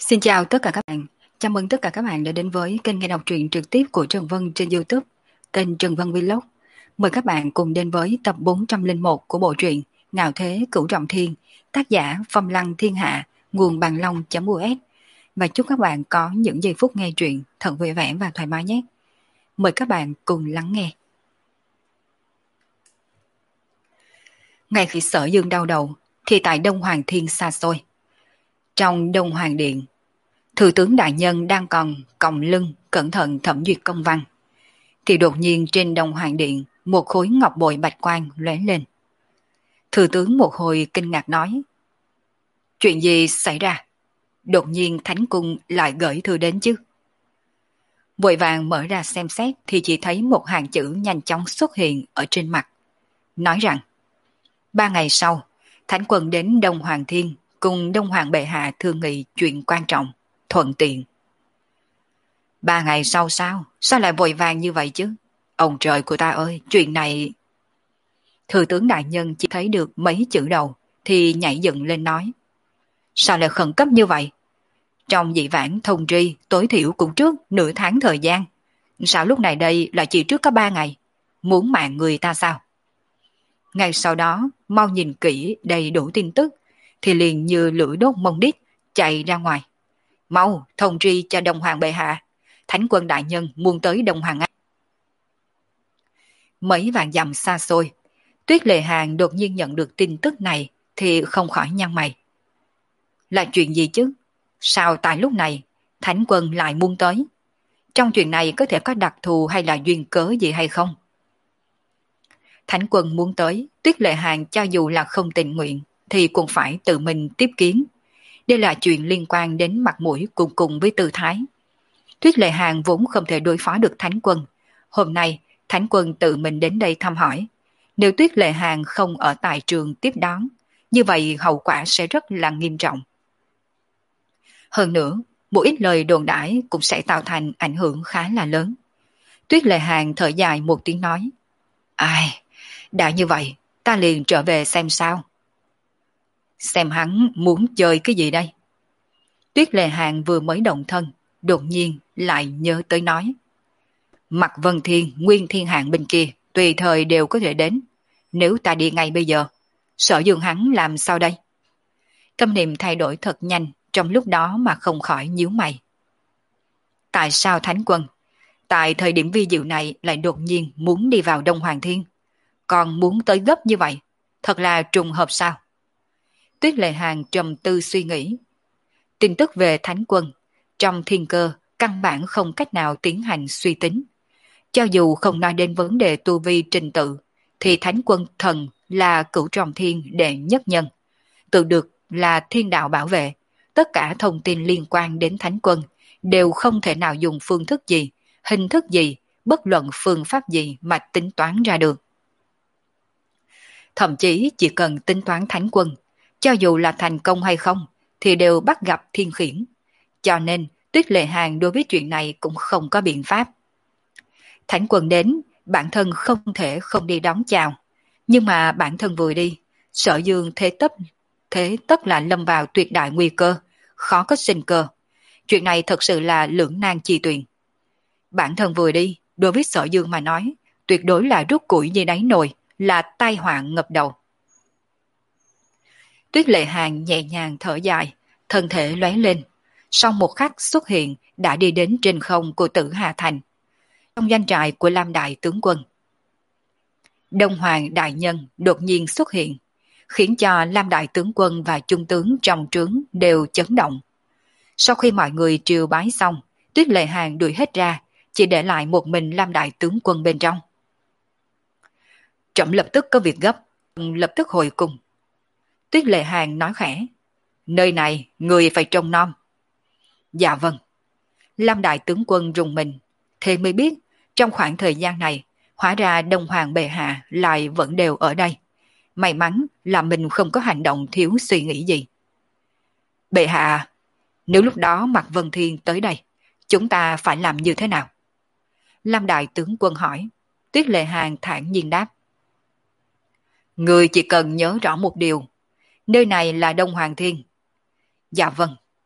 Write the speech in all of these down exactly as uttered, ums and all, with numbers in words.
Xin chào tất cả các bạn. Chào mừng tất cả các bạn đã đến với kênh nghe đọc truyện trực tiếp của Trần Vân trên YouTube, kênh Trần Vân Vlog. Mời các bạn cùng đến với tập bốn trăm lẻ một của bộ truyện Ngạo Thế Cửu Trọng Thiên, tác giả Phong Lăng Thiên Hạ, nguồn bằng long.us. Và chúc các bạn có những giây phút nghe truyện thật vui vẻ và thoải mái nhé. Mời các bạn cùng lắng nghe. Ngay khi Sở Dương đau đầu, thì tại Đông Hoàng Thiên xa xôi, trong Đông Hoàng Điện, Thừa tướng đại nhân đang còn còng lưng cẩn thận thẩm duyệt công văn, thì đột nhiên trên Đông Hoàng Điện một khối ngọc bội bạch quang lóe lên. Thừa tướng một hồi kinh ngạc nói: chuyện gì xảy ra? Đột nhiên Thánh Cung lại gửi thư đến chứ? Vội vàng mở ra xem xét thì chỉ thấy một hàng chữ nhanh chóng xuất hiện ở trên mặt, nói rằng: ba ngày sau, Thánh Quân đến Đông Hoàng Thiên cùng Đông Hoàng bệ hạ thương nghị chuyện quan trọng, thuận tiện. Ba ngày sau sao? Sao lại vội vàng như vậy chứ? Ông trời của ta ơi, chuyện này... Thừa tướng đại nhân chỉ thấy được mấy chữ đầu thì nhảy dựng lên nói: sao lại khẩn cấp như vậy? Trong dị vãng thông tri tối thiểu cũng trước nửa tháng thời gian. Sao lúc này đây lại chỉ trước có ba ngày? Muốn mạng người ta sao? Ngay sau đó, mau nhìn kỹ đầy đủ tin tức thì liền như lửa đốt mông đít chạy ra ngoài. Mau thông tri cho Đông Hoàng bệ hạ, Thánh Quân đại nhân muốn tới Đông Hoàng Anh. Mấy vạn dặm xa xôi, Tuyết Lệ Hàng đột nhiên nhận được tin tức này thì không khỏi nhăn mày. Là chuyện gì chứ? Sao tại lúc này Thánh Quân lại muốn tới? Trong chuyện này có thể có đặc thù hay là duyên cớ gì hay không? Thánh Quân muốn tới, Tuyết Lệ Hàng cho dù là không tình nguyện thì cũng phải tự mình tiếp kiến. Đây là chuyện liên quan đến mặt mũi cùng cùng với tư thái. Tuyết Lệ Hàng vốn không thể đối phó được Thánh Quân. Hôm nay, Thánh Quân tự mình đến đây thăm hỏi. Nếu Tuyết Lệ Hàng không ở tại trường tiếp đón, như vậy hậu quả sẽ rất là nghiêm trọng. Hơn nữa, một ít lời đồn đãi cũng sẽ tạo thành ảnh hưởng khá là lớn. Tuyết Lệ Hàng thở dài một tiếng nói: ai, đã như vậy, ta liền trở về xem sao. Xem hắn muốn chơi cái gì đây? Tuyết Lệ Hàng vừa mới động thân, đột nhiên lại nhớ tới nói: Mặt Vân Thiên, Nguyên Thiên Hạng bên kia, tùy thời đều có thể đến. Nếu ta đi ngay bây giờ, Sở Dương hắn làm sao đây? Tâm niệm thay đổi thật nhanh, trong lúc đó mà không khỏi nhíu mày. Tại sao Thánh Quân, tại thời điểm vi diệu này lại đột nhiên muốn đi vào Đông Hoàng Thiên? Còn muốn tới gấp như vậy, thật là trùng hợp sao? Tuyết Lệ Hàng trầm tư suy nghĩ. Tin tức về Thánh Quân, trong thiên cơ, căn bản không cách nào tiến hành suy tính. Cho dù không nói đến vấn đề tu vi trình tự, thì Thánh Quân thần là Cửu Trọng Thiên đệ nhất nhân, tự được là thiên đạo bảo vệ. Tất cả thông tin liên quan đến Thánh Quân đều không thể nào dùng phương thức gì, hình thức gì, bất luận phương pháp gì mà tính toán ra được. Thậm chí chỉ cần tính toán Thánh Quân, cho dù là thành công hay không, thì đều bắt gặp thiên khiển. Cho nên Tuyết Lệ Hàng đối với chuyện này cũng không có biện pháp. Thánh Quân đến, bản thân không thể không đi đón chào. Nhưng mà bản thân vừa đi, Sở Dương thế tất, thế tất là lâm vào tuyệt đại nguy cơ, khó có sinh cơ. Chuyện này thật sự là lưỡng nan chi tuyền. Bản thân vừa đi, đối với Sở Dương mà nói, tuyệt đối là rút củi dưới đáy nồi, là tai họa ngập đầu. Tuyết Lệ Hàng nhẹ nhàng thở dài, thân thể lóe lên. Sau một khắc xuất hiện đã đi đến trên không của Tử Hà Thành, trong doanh trại của Lam Đại tướng quân. Đông Hoàng đại nhân đột nhiên xuất hiện, khiến cho Lam Đại tướng quân và trung tướng trong trướng đều chấn động. Sau khi mọi người triều bái xong, Tuyết Lệ Hàng đuổi hết ra, chỉ để lại một mình Lam Đại tướng quân bên trong. Trẫm lập tức có việc gấp, lập tức hồi cung. Tuyết Lệ Hàng nói khẽ: nơi này người phải trông nom. Dạ vâng. Lam Đại tướng quân rùng mình, thế mới biết trong khoảng thời gian này, hóa ra Đông Hoàng bệ hạ lại vẫn đều ở đây. May mắn là mình không có hành động thiếu suy nghĩ gì. Bệ hạ, nếu lúc đó Mạc Vân Thiên tới đây, chúng ta phải làm như thế nào? Lam Đại tướng quân hỏi. Tuyết Lệ Hàng thản nhiên đáp: người chỉ cần nhớ rõ một điều, nơi này là Đông Hoàng Thiên. Dạ vâng.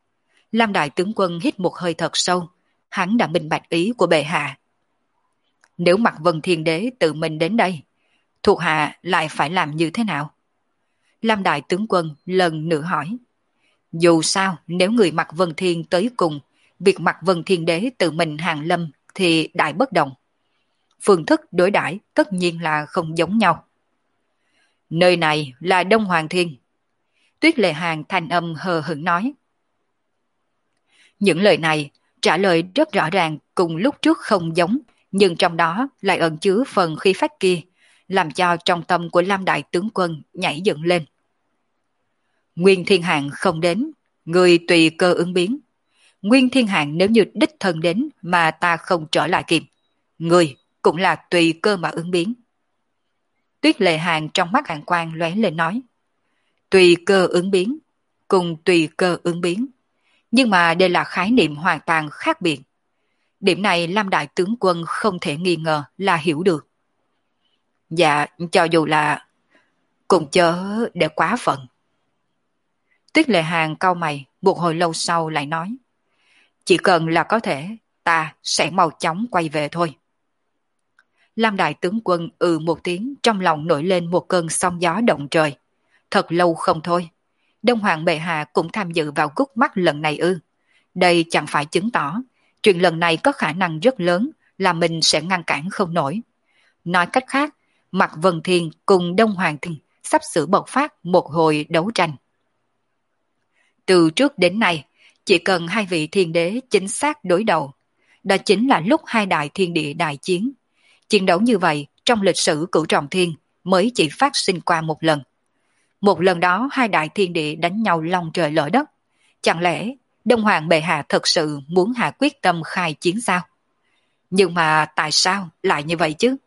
Lam đại tướng quân hít một hơi thật sâu, hắn đã minh bạch ý của bệ hạ. Nếu Mạc Vân Thiên Đế tự mình đến đây, thuộc hạ lại phải làm như thế nào? Lam đại tướng quân lần nữa hỏi. Dù sao, nếu người Mạc Vân Thiên tới cùng, việc Mạc Vân Thiên Đế tự mình hàng lâm thì đại bất đồng. Phương thức đối đãi tất nhiên là không giống nhau. Nơi này là Đông Hoàng Thiên. Tuyết Lệ Hàn thanh âm hờ hững nói. Những lời này trả lời rất rõ ràng, cùng lúc trước không giống, nhưng trong đó lại ẩn chứa phần khí phách kia, làm cho trong tâm của Lam đại tướng quân nhảy dựng lên. Nguyên Thiên Hạng không đến, người tùy cơ ứng biến. Nguyên Thiên Hạng nếu như đích thân đến mà ta không trở lại kịp, người cũng là tùy cơ mà ứng biến. Tuyết Lệ Hàn trong mắt hàn quang lóe lên nói. Tùy cơ ứng biến, cùng tùy cơ ứng biến. Nhưng mà đây là khái niệm hoàn toàn khác biệt. Điểm này Lam đại tướng quân không thể nghi ngờ là hiểu được. Dạ, cho dù là cùng chớ để quá phận. Tuyết Lệ Hàn cau mày, một hồi lâu sau lại nói. Chỉ cần là có thể, ta sẽ mau chóng quay về thôi. Lam đại tướng quân ừ một tiếng, trong lòng nổi lên một cơn sóng gió động trời. Thật lâu không thôi. Đông Hoàng bệ hạ cũng tham dự vào gút mắt lần này ư. Đây chẳng phải chứng tỏ, chuyện lần này có khả năng rất lớn là mình sẽ ngăn cản không nổi. Nói cách khác, Mạc Vân Thiên cùng Đông Hoàng Thiên sắp sửa bộc phát một hồi đấu tranh. Từ trước đến nay, chỉ cần hai vị thiên đế chính xác đối đầu, đó chính là lúc hai đại thiên địa đại chiến. Chiến đấu như vậy trong lịch sử Cửu Trọng Thiên mới chỉ phát sinh qua một lần. Một lần đó hai đại thiên địa đánh nhau long trời lở đất. Chẳng lẽ Đông Hoàng bệ hạ thật sự muốn hạ quyết tâm khai chiến sao? Nhưng mà tại sao lại như vậy chứ?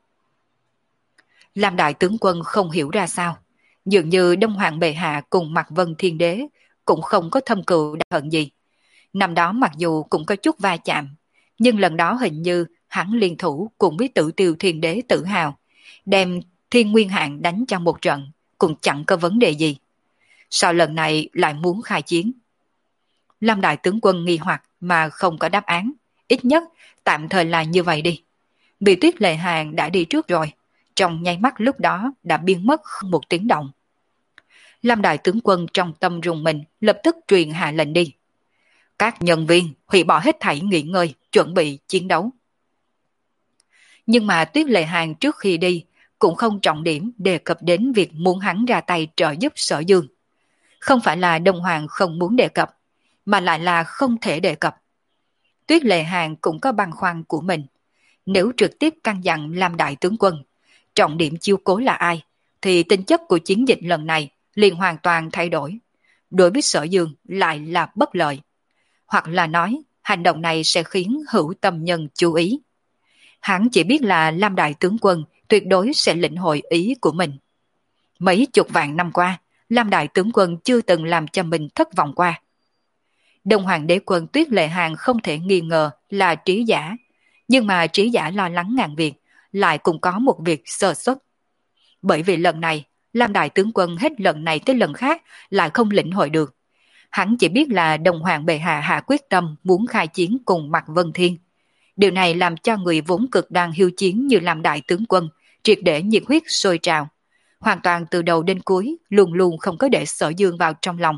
Lam đại tướng quân không hiểu ra sao. Dường như Đông Hoàng bệ hạ cùng Mạc Vân Thiên Đế cũng không có thâm cừu đại hận gì. Năm đó mặc dù cũng có chút va chạm, nhưng lần đó hình như hắn liên thủ cùng với Tử Tiêu Thiên Đế tự hào, đem Thiên Nguyên Hạng đánh cho một trận, cũng chẳng có vấn đề gì. Sao lần này lại muốn khai chiến? Lam đại tướng quân nghi hoặc mà không có đáp án, ít nhất tạm thời là như vậy đi. Bị Tuyết Lệ Hàn đã đi trước rồi, trong nháy mắt lúc đó đã biến mất không một tiếng động. Lam đại tướng quân trong tâm rùng mình lập tức truyền hạ lệnh đi. Các nhân viên hủy bỏ hết thảy nghỉ ngơi, chuẩn bị chiến đấu. Nhưng mà Tuyết Lệ Hàn trước khi đi cũng không trọng điểm đề cập đến việc muốn hắn ra tay trợ giúp Sở Dương. Không phải là Đông Hoàng không muốn đề cập, mà lại là không thể đề cập. Tuyết Lệ Hàn cũng có băn khoăn của mình. Nếu trực tiếp căn dặn Lam đại tướng quân, trọng điểm chiêu cố là ai, thì tính chất của chiến dịch lần này liền hoàn toàn thay đổi. Đối với Sở Dương lại là bất lợi. Hoặc là nói, hành động này sẽ khiến hữu tâm nhân chú ý. Hắn chỉ biết là Lam đại tướng quân tuyệt đối sẽ lĩnh hội ý của mình. Mấy chục vạn năm qua, Lam đại tướng quân chưa từng làm cho mình thất vọng qua. Đông Hoàng đế quân Tuyết Lệ Hàn không thể nghi ngờ là trí giả, nhưng mà trí giả lo lắng ngàn việc, lại cũng có một việc sơ suất. Bởi vì lần này, Lam đại tướng quân hết lần này tới lần khác lại không lĩnh hội được. Hắn chỉ biết là Đông Hoàng bệ hạ hạ quyết tâm muốn khai chiến cùng Mạc Vân Thiên. Điều này làm cho người vốn cực đang hiếu chiến như Lam đại tướng quân triệt để nhiệt huyết sôi trào. Hoàn toàn từ đầu đến cuối luôn luôn không có để Sở Dương vào trong lòng.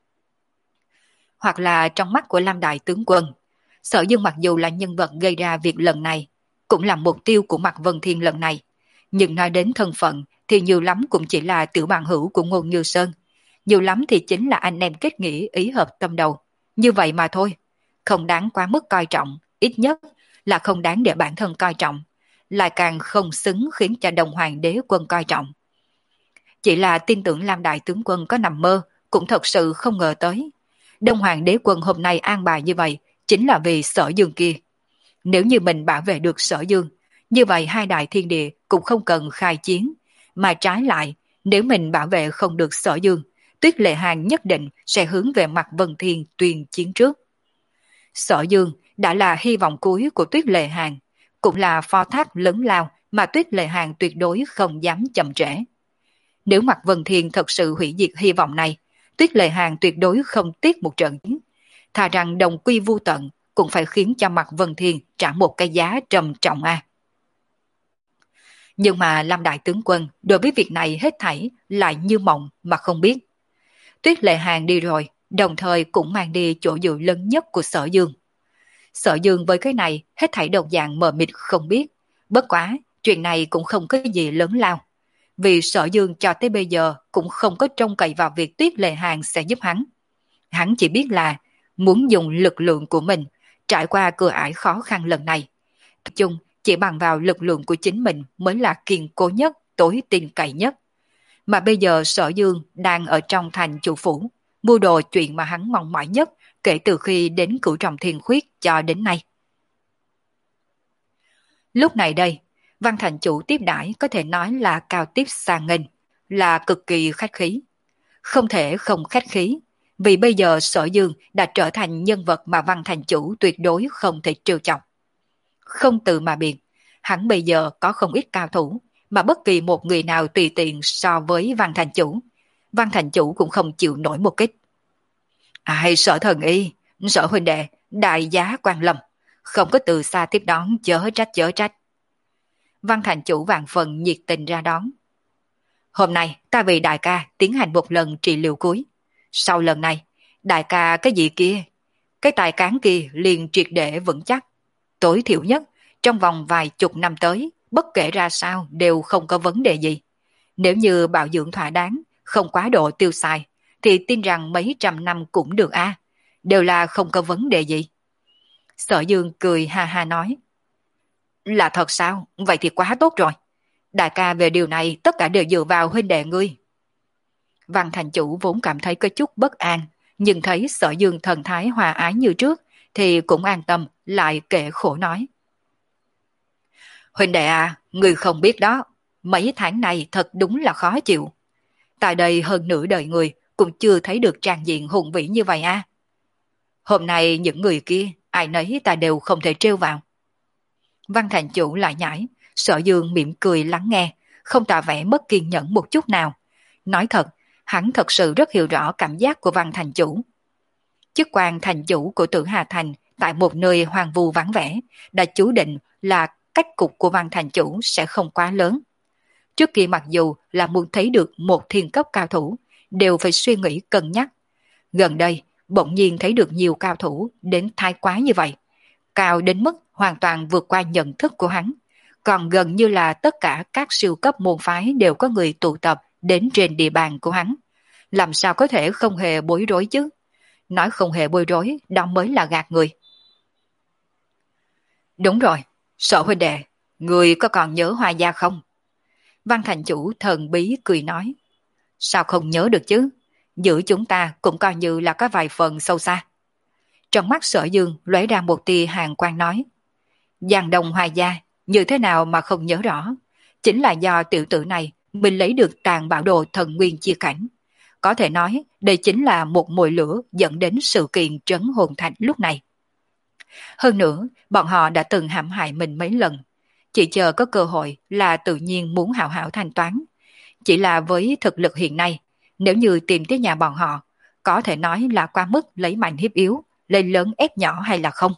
Hoặc là trong mắt của Lam đại tướng quân, Sở Dương mặc dù là nhân vật gây ra việc lần này, cũng là mục tiêu của Mạc Vân Thiên lần này, nhưng nói đến thân phận thì nhiều lắm cũng chỉ là tiểu bằng hữu của Ngôn Như Sơn, nhiều lắm thì chính là anh em kết nghĩa ý hợp tâm đầu, như vậy mà thôi, không đáng quá mức coi trọng, ít nhất là không đáng để bản thân coi trọng, lại càng không xứng khiến cho Đông Hoàng đế quân coi trọng. Chỉ là tin tưởng Lam đại tướng quân có nằm mơ, cũng thật sự không ngờ tới. Đông Hoàng đế quân hôm nay an bài như vậy, chính là vì Sở Dương kia. Nếu như mình bảo vệ được Sở Dương, như vậy hai đại thiên địa cũng không cần khai chiến, mà trái lại, nếu mình bảo vệ không được Sở Dương, Tuyết Lệ Hàn nhất định sẽ hướng về Mạc Vân Thiên tuyên chiến trước. Sở Dương đã là hy vọng cuối của Tuyết Lệ Hàn, cũng là phó thác lớn lao mà Tuyết Lệ Hàn tuyệt đối không dám chậm trễ. Nếu Mạc Vân Thiên thật sự hủy diệt hy vọng này, Tuyết Lệ Hàn tuyệt đối không tiếc một trận chiến. thà rằng đồng quy vu tận cũng phải khiến cho mặt Vân Thiên trả một cái giá trầm trọng a. Nhưng mà Lâm đại tướng quân đối với việc này hết thảy lại như mộng mà không biết. Tuyết Lệ Hàng đi rồi, đồng thời cũng mang đi chỗ dựa lớn nhất của Sở Dương. Sở Dương với cái này hết thảy đồng dạng mờ mịt không biết, bất quá chuyện này cũng không có gì lớn lao. Vì Sở Dương cho tới bây giờ cũng không có trông cậy vào việc Tuyết Lệ Hàng sẽ giúp hắn. Hắn chỉ biết là muốn dùng lực lượng của mình trải qua cửa ải khó khăn lần này. Nói chung, chỉ bằng vào lực lượng của chính mình mới là kiên cố nhất, tối tin cậy nhất. Mà bây giờ Sở Dương đang ở trong thành chủ phủ, mua đồ chuyện mà hắn mong mỏi nhất kể từ khi đến Cửu Trọng Thiên Khuyết cho đến nay. Lúc này đây, Văn thành chủ tiếp đãi có thể nói là cao tiếp sang nghênh, là cực kỳ khách khí. Không thể không khách khí, vì bây giờ Sở Dương đã trở thành nhân vật mà Văn thành chủ tuyệt đối không thể trêu chọc. Không từ mà biện, hắn bây giờ có không ít cao thủ, mà bất kỳ một người nào tùy tiện so với Văn thành chủ, Văn thành chủ cũng không chịu nổi một kích. Ai Sở thần y, Sở huynh đệ, đại giá quan lâm, không có từ xa tiếp đón chớ trách chớ trách. Văn thành chủ vạn phần nhiệt tình ra đón. Hôm nay ta vì đại ca tiến hành một lần trị liệu cuối. Sau lần này, đại ca cái gì kia, cái tài cán kia liền triệt để vững chắc. Tối thiểu nhất, trong vòng vài chục năm tới, bất kể ra sao đều không có vấn đề gì. Nếu như bảo dưỡng thỏa đáng, không quá độ tiêu xài, thì tin rằng mấy trăm năm cũng được a, đều là không có vấn đề gì. Sở Dương cười ha ha nói. Là thật sao? Vậy thì quá tốt rồi. Đại ca về điều này tất cả đều dựa vào huynh đệ ngươi. Văn thành chủ vốn cảm thấy có chút bất an, nhưng thấy Sở Dương thần thái hòa ái như trước, thì cũng an tâm, lại kể khổ nói. Huynh đệ à, ngươi không biết đó, mấy tháng này thật đúng là khó chịu. Tại đây hơn nửa đời người cũng chưa thấy được trang diện hùng vĩ như vậy à. Hôm nay những người kia, ai nấy ta đều không thể trêu vào. Văn thành chủ lại nhảy, Sở Dương mỉm cười lắng nghe, không tỏ vẻ mất kiên nhẫn một chút nào. Nói thật, hắn thật sự rất hiểu rõ cảm giác của Văn thành chủ. Chức quan thành chủ của Tử Hà Thành tại một nơi hoang vu vắng vẻ đã chú định là cách cục của Văn thành chủ sẽ không quá lớn. Trước kia mặc dù là muốn thấy được một thiên cấp cao thủ, đều phải suy nghĩ cân nhắc. Gần đây, bỗng nhiên thấy được nhiều cao thủ đến thái quá như vậy. Cao đến mức hoàn toàn vượt qua nhận thức của hắn. Còn gần như là tất cả các siêu cấp môn phái đều có người tụ tập đến trên địa bàn của hắn. Làm sao có thể không hề bối rối chứ? Nói không hề bối rối, đó mới là gạt người. Đúng rồi, Sở huynh đệ, người có còn nhớ Hoa Gia không? Văn thành chủ thần bí cười nói. Sao không nhớ được chứ? Giữa chúng ta cũng coi như là có vài phần sâu xa. Trong mắt Sở Dương lóe ra một tia hàn quang nói. Giang Đông Hoa Gia, như thế nào mà không nhớ rõ? Chính là do tiểu tử này mình lấy được tàn bảo đồ thần nguyên chia cảnh. Có thể nói đây chính là một mồi lửa dẫn đến sự kiện trấn hồn thạch lúc này. Hơn nữa, bọn họ đã từng hãm hại mình mấy lần. Chỉ chờ có cơ hội là tự nhiên muốn hảo hảo thanh toán. Chỉ là với thực lực hiện nay, nếu như tìm tới nhà bọn họ, có thể nói là qua mức lấy mạnh hiếp yếu, lên lớn ép nhỏ hay là không.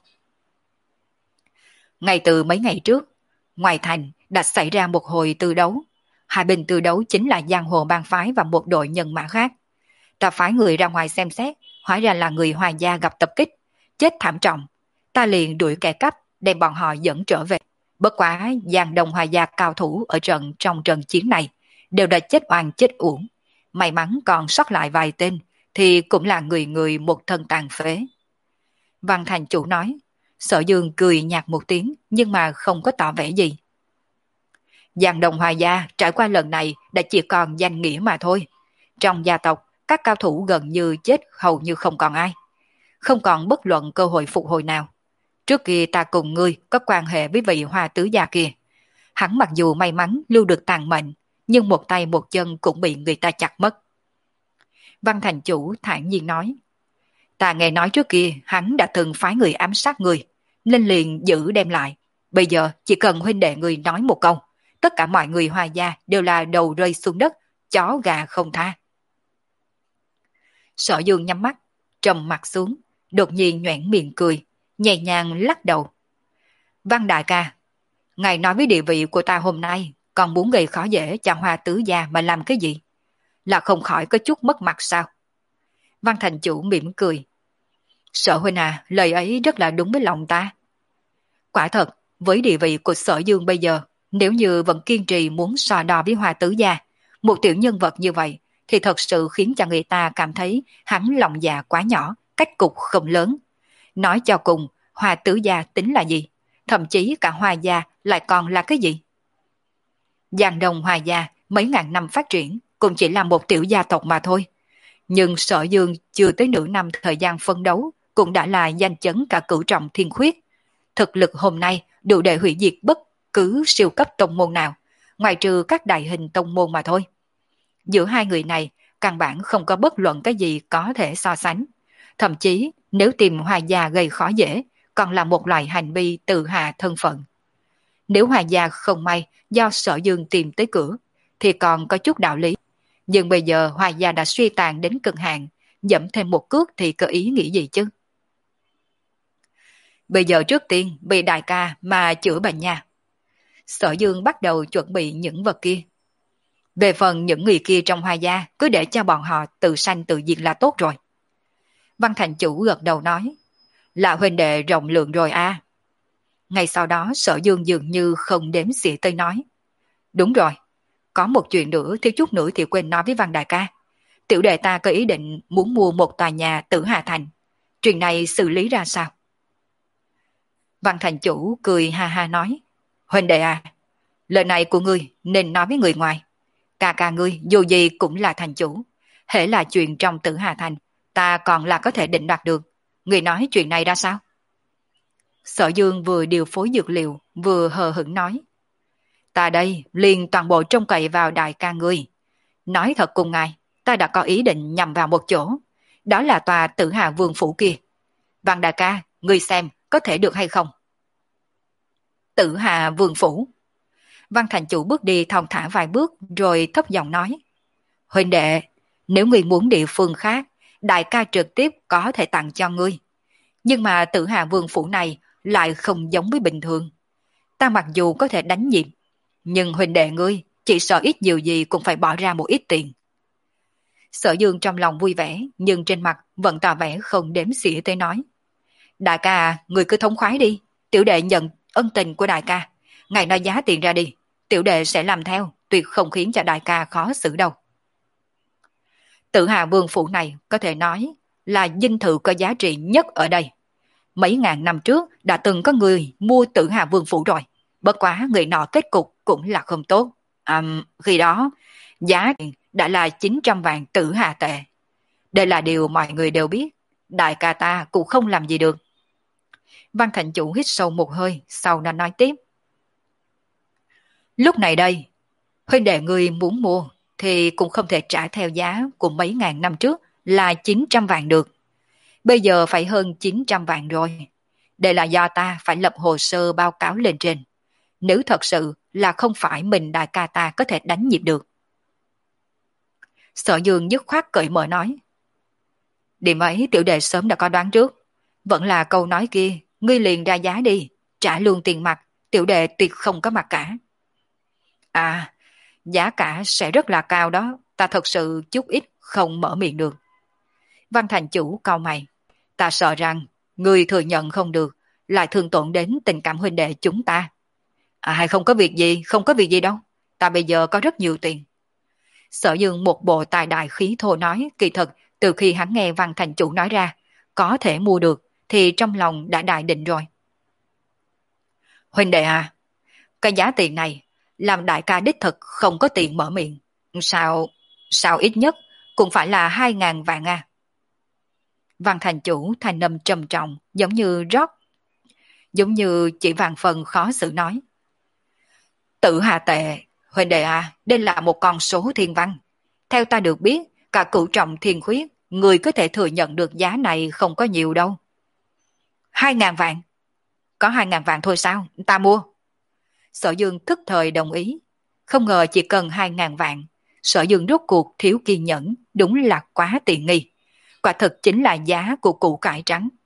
Ngay từ mấy ngày trước, ngoài thành đã xảy ra một hồi tư đấu. Hai bên tư đấu chính là giang hồ bang phái và một đội nhân mã khác. Ta phái người ra ngoài xem xét, hóa ra là người Hoa Gia gặp tập kích, chết thảm trọng. Ta liền đuổi kẻ cắp, đem bọn họ dẫn trở về. Bất quá Giang Đông Hoa Gia cao thủ ở trận trong trận chiến này đều đã chết oan chết uổng. May mắn còn sót lại vài tên thì cũng là người người một thân tàn phế. Văn thành chủ nói. Sở Dương cười nhạt một tiếng nhưng mà không có tỏ vẻ gì. Giang Đông Hoa Gia trải qua lần này đã chỉ còn danh nghĩa mà thôi. Trong gia tộc, các cao thủ gần như chết hầu như không còn ai. Không còn bất luận cơ hội phục hồi nào. Trước kia ta cùng ngươi có quan hệ với vị Hoa tứ gia kia. Hắn mặc dù may mắn lưu được tàn mệnh, nhưng một tay một chân cũng bị người ta chặt mất. Văn thành chủ thản nhiên nói. Ta nghe nói trước kia hắn đã từng phái người ám sát người, nên liền giữ đem lại. Bây giờ chỉ cần huynh đệ người nói một câu, tất cả mọi người Hoa Gia đều là đầu rơi xuống đất, chó gà không tha. Sở Dương nhắm mắt, trầm mặt xuống, đột nhiên nhoẻn miệng cười, nhẹ nhàng lắc đầu. Văn đại ca, ngài nói với địa vị của ta hôm nay, còn muốn gây khó dễ cho Hoa tứ gia mà làm cái gì? Là không khỏi có chút mất mặt sao? Văn thành chủ mỉm cười. Sở huynh à, lời ấy rất là đúng với lòng ta. Quả thật, với địa vị của Sở Dương bây giờ, nếu như vẫn kiên trì muốn so đo với Hoa tứ gia, một tiểu nhân vật như vậy, thì thật sự khiến cho người ta cảm thấy hắn lòng dạ quá nhỏ, cách cục không lớn. Nói cho cùng, Hoa tứ gia tính là gì? Thậm chí cả Hoa gia lại còn là cái gì? Giang Đông Hoa gia mấy ngàn năm phát triển cũng chỉ là một tiểu gia tộc mà thôi. Nhưng Sở Dương chưa tới nửa năm thời gian phân đấu cũng đã là danh chấn cả cửu trọng thiên khuyết. Thực lực hôm nay đủ để hủy diệt bất cứ siêu cấp tông môn nào, ngoài trừ các đại hình tông môn mà thôi. Giữa hai người này, căn bản không có bất luận cái gì có thể so sánh. Thậm chí, nếu tìm Hoa gia gây khó dễ, còn là một loại hành vi tự hạ thân phận. Nếu Hoa gia không may do Sở Dương tìm tới cửa, thì còn có chút đạo lý. Nhưng bây giờ Hoa gia đã suy tàn đến cực hạn, dẫm thêm một cước thì có ý nghĩ gì chứ? Bây giờ trước tiên bị đại ca mà chữa bệnh nha. Sở Dương bắt đầu chuẩn bị những vật kia. Về phần những người kia trong Hoa gia, cứ để cho bọn họ tự sanh tự diệt là tốt rồi. Văn thành chủ gật đầu nói, là huynh đệ rộng lượng rồi à. Ngay sau đó Sở Dương dường như không đếm xỉa tới nói, đúng rồi, có một chuyện nữa thiếu chút nữa thì quên nói với Văn đại ca. Tiểu đệ ta có ý định muốn mua một tòa nhà Tử Hà Thành. Chuyện này xử lý ra sao? Văn thành chủ cười ha ha nói, huynh đệ à, lời này của ngươi nên nói với người ngoài. Ca ca ngươi dù gì cũng là thành chủ. Hễ là chuyện trong Tử Hà Thành, ta còn là có thể định đoạt được. Ngươi nói chuyện này ra sao? Sở Dương vừa điều phối dược liệu, vừa hờ hững nói, ta đây liền toàn bộ trông cậy vào đại ca ngươi. Nói thật cùng ngài, ta đã có ý định nhằm vào một chỗ. Đó là tòa Tử Hà Vương Phủ kia. Văn đại ca, ngươi xem có thể được hay không? Tử Hà Vương Phủ. Văn thành chủ bước đi thong thả vài bước rồi thấp giọng nói, huynh đệ, nếu ngươi muốn địa phương khác, đại ca trực tiếp có thể tặng cho ngươi. Nhưng mà Tử Hà Vương Phủ này lại không giống với bình thường. Ta mặc dù có thể đánh nhịp, nhưng huynh đệ ngươi chỉ sợ ít nhiều gì cũng phải bỏ ra một ít tiền. Sở Dương trong lòng vui vẻ, nhưng trên mặt vẫn tỏ vẻ không đếm xỉa tới nói, đại ca, người cứ thống khoái đi, tiểu đệ nhận ân tình của đại ca. Ngài nói giá tiền ra đi, tiểu đệ sẽ làm theo, tuyệt không khiến cho đại ca khó xử đâu. Tử Hà Vương Phủ này có thể nói là dinh thự có giá trị nhất ở đây. Mấy ngàn năm trước đã từng có người mua Tử Hà Vương Phủ rồi, bất quá người nọ kết cục cũng là không tốt. À, khi đó giá tiền đã là chín trăm vạn Tử Hà tệ. Đây là điều mọi người đều biết, đại ca ta cũng không làm gì được. Văn thành chủ hít sâu một hơi, sau đó nói tiếp, lúc này đây, huynh đệ người muốn mua thì cũng không thể trả theo giá của mấy ngàn năm trước là chín trăm vạn được. Bây giờ phải hơn chín trăm vạn rồi. Đây là do ta phải lập hồ sơ báo cáo lên trên. Nếu thật sự là không phải mình đại ca ta có thể đánh nhịp được. Sở Dương dứt khoát cởi mở nói, điểm ấy tiểu đệ sớm đã có đoán trước. Vẫn là câu nói kia, ngươi liền ra giá đi, trả luôn tiền mặt, tiểu đệ tuyệt không có mặt cả. À, giá cả sẽ rất là cao đó, ta thật sự chút ít không mở miệng được. Văn thành chủ cau mày, ta sợ rằng ngươi thừa nhận không được, lại thương tổn đến tình cảm huynh đệ chúng ta. À, hay không có việc gì, không có việc gì đâu, ta bây giờ có rất nhiều tiền. Sở Dương một bộ tài đại khí thô nói, kỳ thật từ khi hắn nghe Văn thành chủ nói ra có thể mua được thì trong lòng đã đại định rồi. Huynh đệ à, cái giá tiền này làm đại ca đích thực không có tiền mở miệng. Sao, sao ít nhất cũng phải là hai ngàn vạn à? Văn thành chủ thành âm trầm trọng, giống như rót, giống như chỉ vàng phần khó xử nói. Tử Hà tệ, huynh đệ à, đây là một con số thiên văn. Theo ta được biết, cả cửu trọng thiên khuyết, người có thể thừa nhận được giá này không có nhiều đâu. Hai ngàn vạn? Có hai ngàn vạn thôi sao? Ta mua. Sở Dương thức thời đồng ý. Không ngờ chỉ cần hai ngàn vạn. Sở Dương rốt cuộc thiếu kiên nhẫn, đúng là quá tiện nghi. Quả thực chính là giá của củ cải trắng.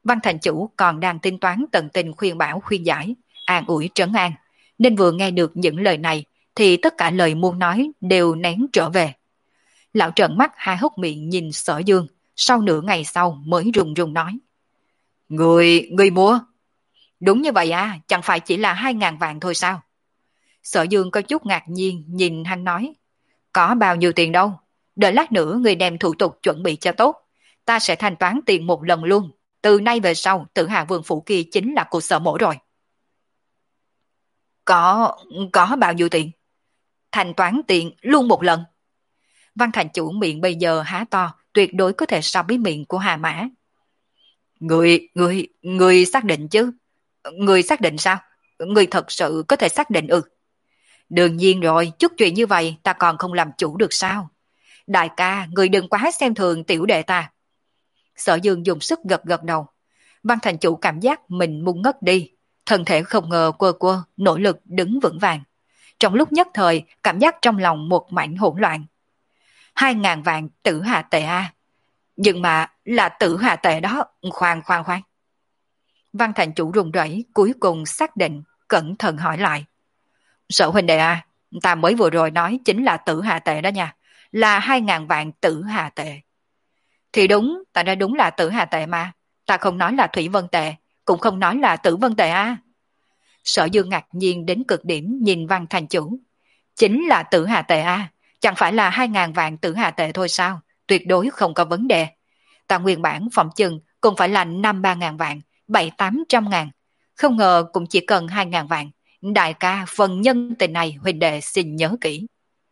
Văn thành chủ còn đang tính toán tận tình khuyên bảo khuyên giải, an ủi trấn an, nên vừa nghe được những lời này thì tất cả lời muốn nói đều nén trở về. Lão trợn mắt hai hốc miệng nhìn Sở Dương, sau nửa ngày sau mới run run nói. Người, người mua? Đúng như vậy à, chẳng phải chỉ là hai ngàn vàng thôi sao? Sở Dương có chút ngạc nhiên nhìn hắn nói. Có bao nhiêu tiền đâu, đợi lát nữa người đem thủ tục chuẩn bị cho tốt, ta sẽ thanh toán tiền một lần luôn. Từ nay về sau, Tử Hà Vương phủ kia chính là của Sở mổ rồi. Có, có bao nhiêu tiền? Thanh toán tiền luôn một lần. Văn thành chủ miệng bây giờ há to, tuyệt đối có thể so với miệng của Hà Mã. Người, người, người xác định chứ? Người xác định sao? Người thật sự có thể xác định ư? Đương nhiên rồi, chút chuyện như vậy ta còn không làm chủ được sao? Đại ca, người đừng quá xem thường tiểu đệ ta. Sở Dương dùng sức gật gật đầu. Văn thành chủ cảm giác mình muốn ngất đi, thân thể không ngờ quơ quơ, nỗ lực đứng vững vàng. Trong lúc nhất thời, cảm giác trong lòng một mảnh hỗn loạn. Hai ngàn vàng Tử Hà tệ a. Nhưng mà là Tử Hà tệ đó, khoan khoan khoan. Văn thành chủ run rẩy, cuối cùng xác định, cẩn thận hỏi lại. Sở huynh đệ a, ta mới vừa rồi nói chính là Tử Hà tệ đó nha, là hai ngàn vàng Tử Hà tệ. Thì đúng, ta nói đúng là Tử Hà tệ mà, ta không nói là Thủy Vân tệ, cũng không nói là Tử Vân tệ a. Sở Dương ngạc nhiên đến cực điểm nhìn Văn thành chủ. Chính là Tử Hà tệ a, chẳng phải là hai ngàn vàng Tử Hà tệ thôi sao, tuyệt đối không có vấn đề. Ta nguyên bản phòng chừng cũng phải là năm ba ngàn vàng, bảy tám trăm ngàn, không ngờ cũng chỉ cần hai ngàn vàng. Đại ca, phần nhân tình này huynh đệ xin nhớ kỹ.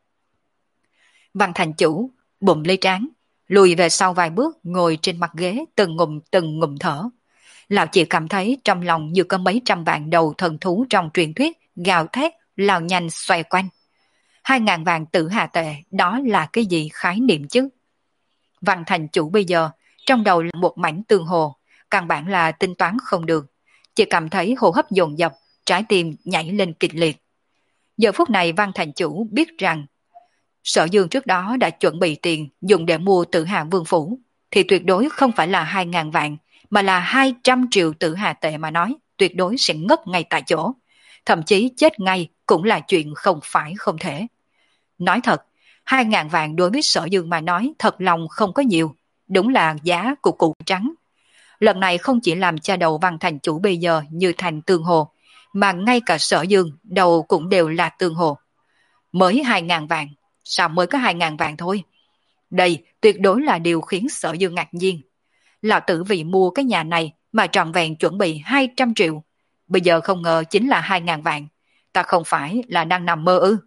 Văn thành chủ bụng lấy trán, lùi về sau vài bước, ngồi trên mặt ghế từng ngụm từng ngụm thở. Lão chỉ cảm thấy trong lòng như có mấy trăm vạn đầu thần thú trong truyền thuyết gào thét lao nhanh xoay quanh. Hai ngàn vàng Tử Hà tệ, đó là cái gì khái niệm chứ? Văn thành chủ bây giờ trong đầu là một mảnh tương hồ, căn bản là tính toán không được, chỉ cảm thấy hô hấp dồn dập, trái tim nhảy lên kịch liệt. Giờ phút này Văn thành chủ biết rằng Sở Dương trước đó đã chuẩn bị tiền dùng để mua Tử Hà Vương phủ, thì tuyệt đối không phải là hai ngàn vạn, mà là hai trăm triệu Tử Hà tệ mà nói, tuyệt đối sẽ ngất ngay tại chỗ. Thậm chí chết ngay cũng là chuyện không phải không thể. Nói thật, hai ngàn vạn đối với Sở Dương mà nói thật lòng không có nhiều, đúng là giá của cụ trắng. Lần này không chỉ làm cho đầu Văn thành chủ bây giờ như thành tương hồ, mà ngay cả Sở Dương đầu cũng đều là tương hồ. Mới hai ngàn vạn, sao mới có hai ngàn vạn thôi? Đây tuyệt đối là điều khiến Sở Dương ngạc nhiên. Lão tử vì mua cái nhà này mà trọn vẹn chuẩn bị hai trăm triệu, bây giờ không ngờ chính là hai ngàn vạn, ta không phải là đang nằm mơ ư?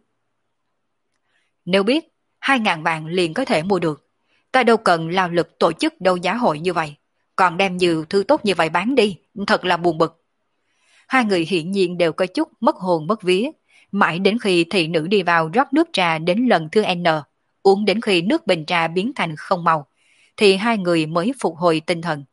Nếu biết hai ngàn vạn liền có thể mua được, ta đâu cần lao lực tổ chức đấu giá hội như vậy, còn đem nhiều thứ tốt như vậy bán đi, thật là buồn bực. Hai người hiển nhiên đều có chút mất hồn mất vía, mãi đến khi thị nữ đi vào rót nước trà đến lần thứ N, uống đến khi nước bình trà biến thành không màu, thì hai người mới phục hồi tinh thần.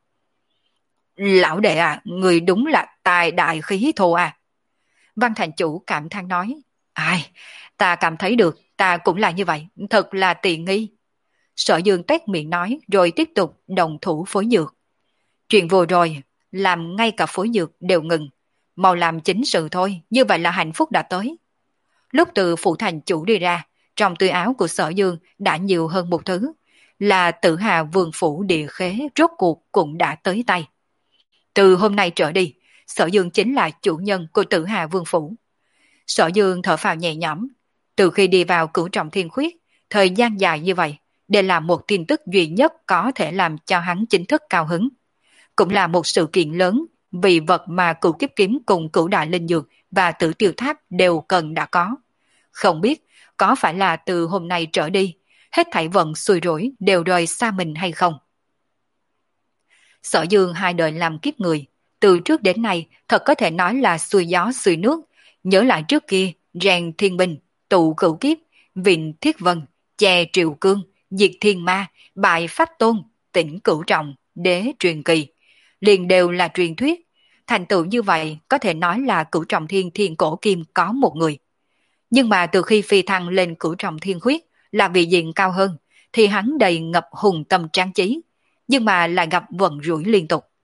Lão đệ à, người đúng là tài đại khí thô à. Văn thành chủ cảm thán nói. Ai, ta cảm thấy được, ta cũng là như vậy, thật là tiện nghi. Sở Dương tét miệng nói rồi tiếp tục đồng thủ phối dược. Chuyện vừa rồi, làm ngay cả phối dược đều ngừng. Mau làm chính sự thôi, như vậy là hạnh phúc đã tới. Lúc từ phủ thành chủ đi ra, trong túi áo của Sở Dương đã nhiều hơn một thứ, là Tử Hà Vương phủ địa khế rốt cuộc cũng đã tới tay. Từ hôm nay trở đi, Sở Dương chính là chủ nhân của Tử Hà Vương phủ. Sở Dương thở phào nhẹ nhõm. Từ khi đi vào Cửu Trọng Thiên Khuyết, thời gian dài như vậy, để là một tin tức duy nhất có thể làm cho hắn chính thức cao hứng. Cũng là một sự kiện lớn, vì vật mà Cửu Kiếp Kiếm cùng Cửu Đại Linh Dược và Tử Tiêu Tháp đều cần đã có. Không biết có phải là từ hôm nay trở đi, hết thảy vận xui rủi đều rời xa mình hay không? Sở Dương hai đời làm kiếp người, từ trước đến nay thật có thể nói là xuôi gió xuôi nước. Nhớ lại trước kia, rèn thiên binh, tụ cửu kiếp, vịnh thiết vân, che triều cương, diệt thiên ma, bại phách tôn, tỉnh cửu trọng, đế truyền kỳ, liền đều là truyền thuyết. Thành tựu như vậy có thể nói là Cửu Trọng Thiên Thiên Cổ Kim có một người. Nhưng mà từ khi phi thăng lên Cửu Trọng Thiên Khuyết là vị diện cao hơn, thì hắn đầy ngập hùng tâm trang trí, nhưng mà lại gặp vận rủi liên tục.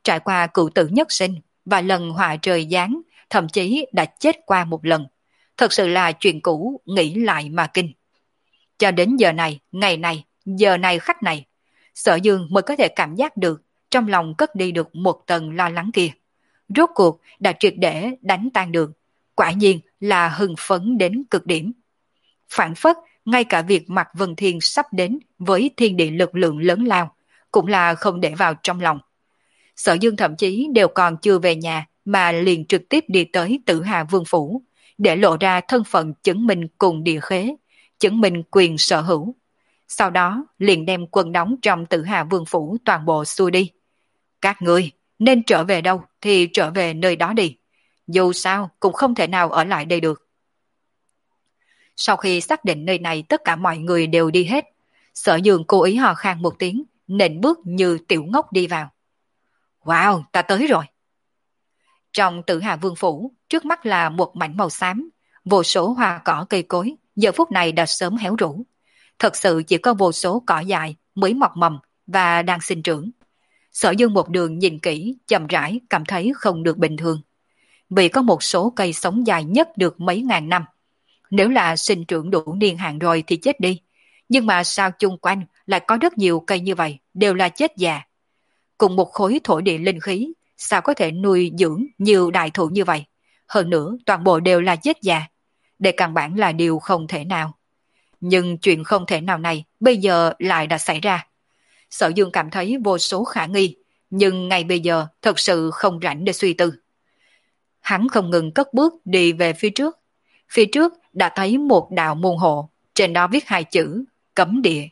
trải qua cựu tử nhất sinh và lần họa trời giáng, thậm chí đã chết qua một lần. Thật sự là chuyện cũ, nghĩ lại mà kinh. Cho đến giờ này, ngày này, giờ này khắc này, Sở Dương mới có thể cảm giác được trong lòng cất đi được một tầng lo lắng kia. Rốt cuộc đã triệt để đánh tan được, quả nhiên là hưng phấn đến cực điểm. Phản phất, ngay cả việc Mạc Vân Thiên sắp đến với thiên địa lực lượng lớn lao, cũng là không để vào trong lòng. Sở Dương thậm chí đều còn chưa về nhà mà liền trực tiếp đi tới Tử Hà Vương Phủ, để lộ ra thân phận chứng minh cùng địa khế, chứng minh quyền sở hữu. Sau đó liền đem quân đóng trong Tử Hà Vương Phủ toàn bộ xuôi đi. Các ngươi nên trở về đâu thì trở về nơi đó đi. Dù sao cũng không thể nào ở lại đây được. Sau khi xác định nơi này tất cả mọi người đều đi hết, Sở Dương cố ý hò khan một tiếng, nện bước như tiểu ngốc đi vào. Wow, ta tới rồi. Trong Tử Hà Vương Phủ, trước mắt là một mảnh màu xám, vô số hoa cỏ cây cối, giờ phút này đã sớm héo rũ. Thật sự chỉ có vô số cỏ dại mới mọc mầm và đang sinh trưởng. Sở Dương một đường nhìn kỹ, chậm rãi cảm thấy không được bình thường. Vì có một số cây sống dài nhất được mấy ngàn năm. Nếu là sinh trưởng đủ niên hạn rồi thì chết đi. Nhưng mà sao chung quanh lại có rất nhiều cây như vậy, đều là chết già. Cùng một khối thổ địa linh khí, sao có thể nuôi dưỡng nhiều đại thụ như vậy? Hơn nữa, toàn bộ đều là chết già. Đây căn bản là điều không thể nào. Nhưng chuyện không thể nào này bây giờ lại đã xảy ra. Sở Dương cảm thấy vô số khả nghi, nhưng ngay bây giờ thật sự không rảnh để suy tư. Hắn không ngừng cất bước đi về phía trước. Phía trước đã thấy một đạo môn hộ, trên đó viết hai chữ cấm địa.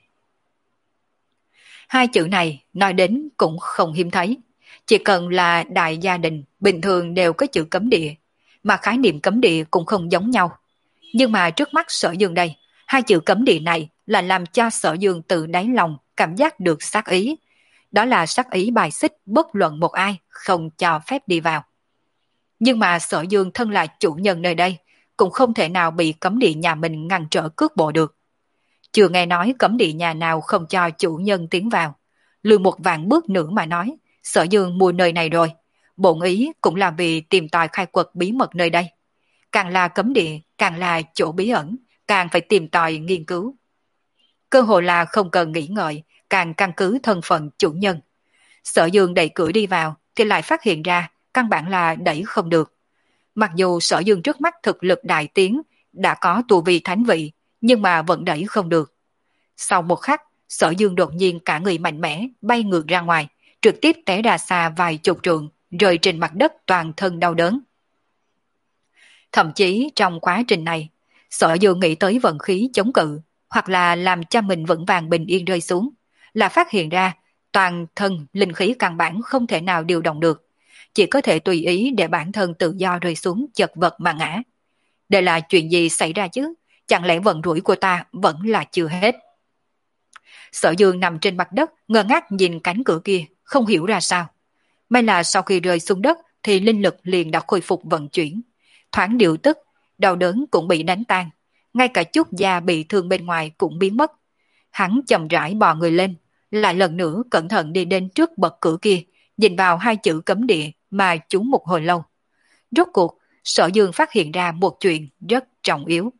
Hai chữ này nói đến cũng không hiếm thấy. Chỉ cần là đại gia đình bình thường đều có chữ cấm địa, mà khái niệm cấm địa cũng không giống nhau. Nhưng mà trước mắt Sở Dương đây, hai chữ cấm địa này là làm cho Sở Dương từ đáy lòng cảm giác được sát ý. Đó là sát ý bài xích bất luận một ai không cho phép đi vào. Nhưng mà Sở Dương thân là chủ nhân nơi đây, cũng không thể nào bị cấm địa nhà mình ngăn trở cước bộ được. Chưa nghe nói cấm địa nhà nào không cho chủ nhân tiến vào. Lùi một vạn bước nữa mà nói, Sở Dương mua nơi này rồi. Bổn ý cũng là vì tìm tòi khai quật bí mật nơi đây. Càng là cấm địa, càng là chỗ bí ẩn, càng phải tìm tòi nghiên cứu. Cơ hội là không cần nghĩ ngợi, càng căn cứ thân phận chủ nhân. Sở Dương đẩy cửa đi vào, thì lại phát hiện ra, căn bản là đẩy không được. Mặc dù Sở Dương trước mắt thực lực đại tiến, đã có tu vi thánh vị, nhưng mà vẫn đẩy không được. Sau một khắc, Sở Dương đột nhiên cả người mạnh mẽ, bay ngược ra ngoài, trực tiếp té ra xa vài chục trượng, rơi trên mặt đất toàn thân đau đớn. Thậm chí trong quá trình này, Sở Dương nghĩ tới vận khí chống cự, hoặc là làm cho mình vững vàng bình yên rơi xuống, là phát hiện ra toàn thân linh khí căn bản không thể nào điều động được, chỉ có thể tùy ý để bản thân tự do rơi xuống chật vật mà ngã. Đây là chuyện gì xảy ra chứ? Chẳng lẽ vận rủi của ta vẫn là chưa hết? Sở Dương nằm trên mặt đất, ngơ ngác nhìn cánh cửa kia, không hiểu ra sao. May là sau khi rơi xuống đất thì linh lực liền đã khôi phục vận chuyển. Thoáng điều tức, đau đớn cũng bị đánh tan. Ngay cả chút da bị thương bên ngoài cũng biến mất. Hắn chậm rãi bò người lên, lại lần nữa cẩn thận đi đến trước bậc cửa kia, nhìn vào hai chữ cấm địa mà trúng một hồi lâu. Rốt cuộc, Sở Dương phát hiện ra một chuyện rất trọng yếu.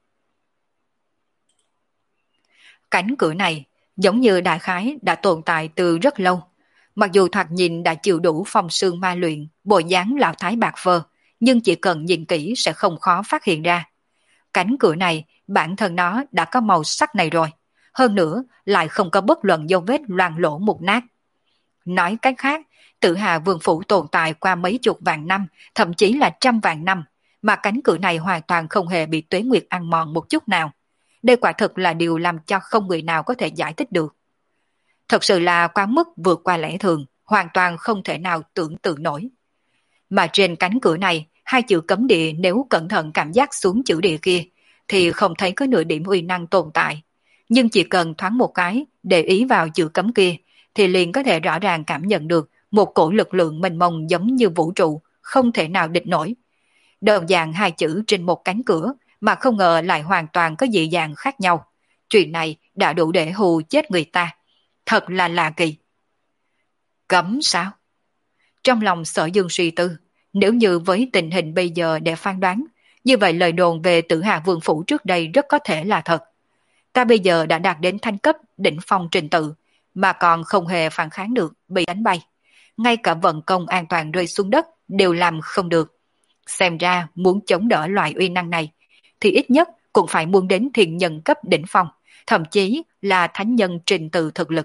Cánh cửa này giống như đại khái đã tồn tại từ rất lâu. Mặc dù thoạt nhìn đã chịu đủ phong sương ma luyện, bộ dáng lão thái bạc phơ, nhưng chỉ cần nhìn kỹ sẽ không khó phát hiện ra. Cánh cửa này, bản thân nó đã có màu sắc này rồi. Hơn nữa, lại không có bất luận dấu vết loang lỗ mục nát. Nói cách khác, Tử Hà Vương Phủ tồn tại qua mấy chục vạn năm, thậm chí là trăm vạn năm, mà cánh cửa này hoàn toàn không hề bị tuế nguyệt ăn mòn một chút nào. Đây quả thực là điều làm cho không người nào có thể giải thích được. Thật sự là quá mức vượt qua lẽ thường, hoàn toàn không thể nào tưởng tượng nổi. Mà trên cánh cửa này, hai chữ cấm địa nếu cẩn thận cảm giác xuống chữ địa kia, thì không thấy có nửa điểm uy năng tồn tại. Nhưng chỉ cần thoáng một cái, để ý vào chữ cấm kia, thì liền có thể rõ ràng cảm nhận được một cổ lực lượng mênh mông giống như vũ trụ, không thể nào địch nổi. Đơn giản hai chữ trên một cánh cửa, mà không ngờ lại hoàn toàn có dị dạng khác nhau. Chuyện này đã đủ để hù chết người ta. Thật là lạ kỳ. Cấm sao? Trong lòng Sở Dương suy tư, nếu như với tình hình bây giờ để phán đoán, như vậy lời đồn về Tử Hà Vương Phủ trước đây rất có thể là thật. Ta bây giờ đã đạt đến thanh cấp đỉnh phong trình tự, mà còn không hề phản kháng được, bị đánh bay. Ngay cả vận công an toàn rơi xuống đất đều làm không được. Xem ra muốn chống đỡ loại uy năng này, thì ít nhất cũng phải muốn đến thiền nhân cấp đỉnh phong, thậm chí là thánh nhân trình tự thực lực.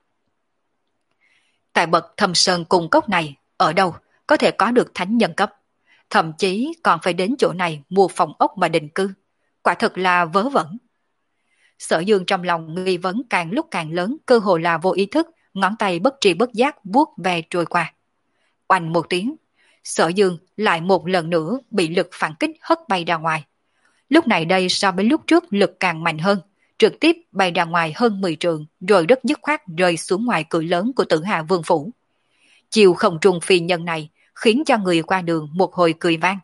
Tại bậc Thâm Sơn cung cốc này, ở đâu có thể có được thánh nhân cấp? Thậm chí còn phải đến chỗ này mua phòng ốc mà định cư. Quả thật là vớ vẩn. Sở Dương trong lòng nghi vấn càng lúc càng lớn, cơ hồ là vô ý thức, ngón tay bất tri bất giác vuốt về trôi qua. Oanh một tiếng, Sở Dương lại một lần nữa bị lực phản kích hất bay ra ngoài. Lúc này đây so với lúc trước lực càng mạnh hơn, trực tiếp bay ra ngoài hơn mười trượng, rồi rất dứt khoát rơi xuống ngoài cửa lớn của Tử Hà Vương Phủ. Chiều không trung phi nhân này khiến cho người qua đường một hồi cười vang.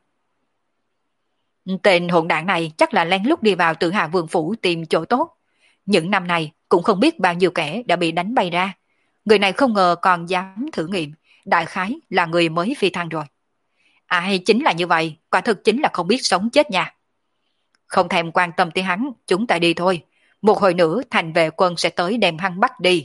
Tên hỗn đảng này chắc là lén lút đi vào Tử Hà Vương Phủ tìm chỗ tốt. Những năm này cũng không biết bao nhiêu kẻ đã bị đánh bay ra. Người này không ngờ còn dám thử nghiệm, đại khái là người mới phi thăng rồi. Ai chính là như vậy, quả thực chính là không biết sống chết nha. Không thèm quan tâm tới hắn, chúng ta đi thôi. Một hồi nữa thành vệ quân sẽ tới đem hắn bắt đi.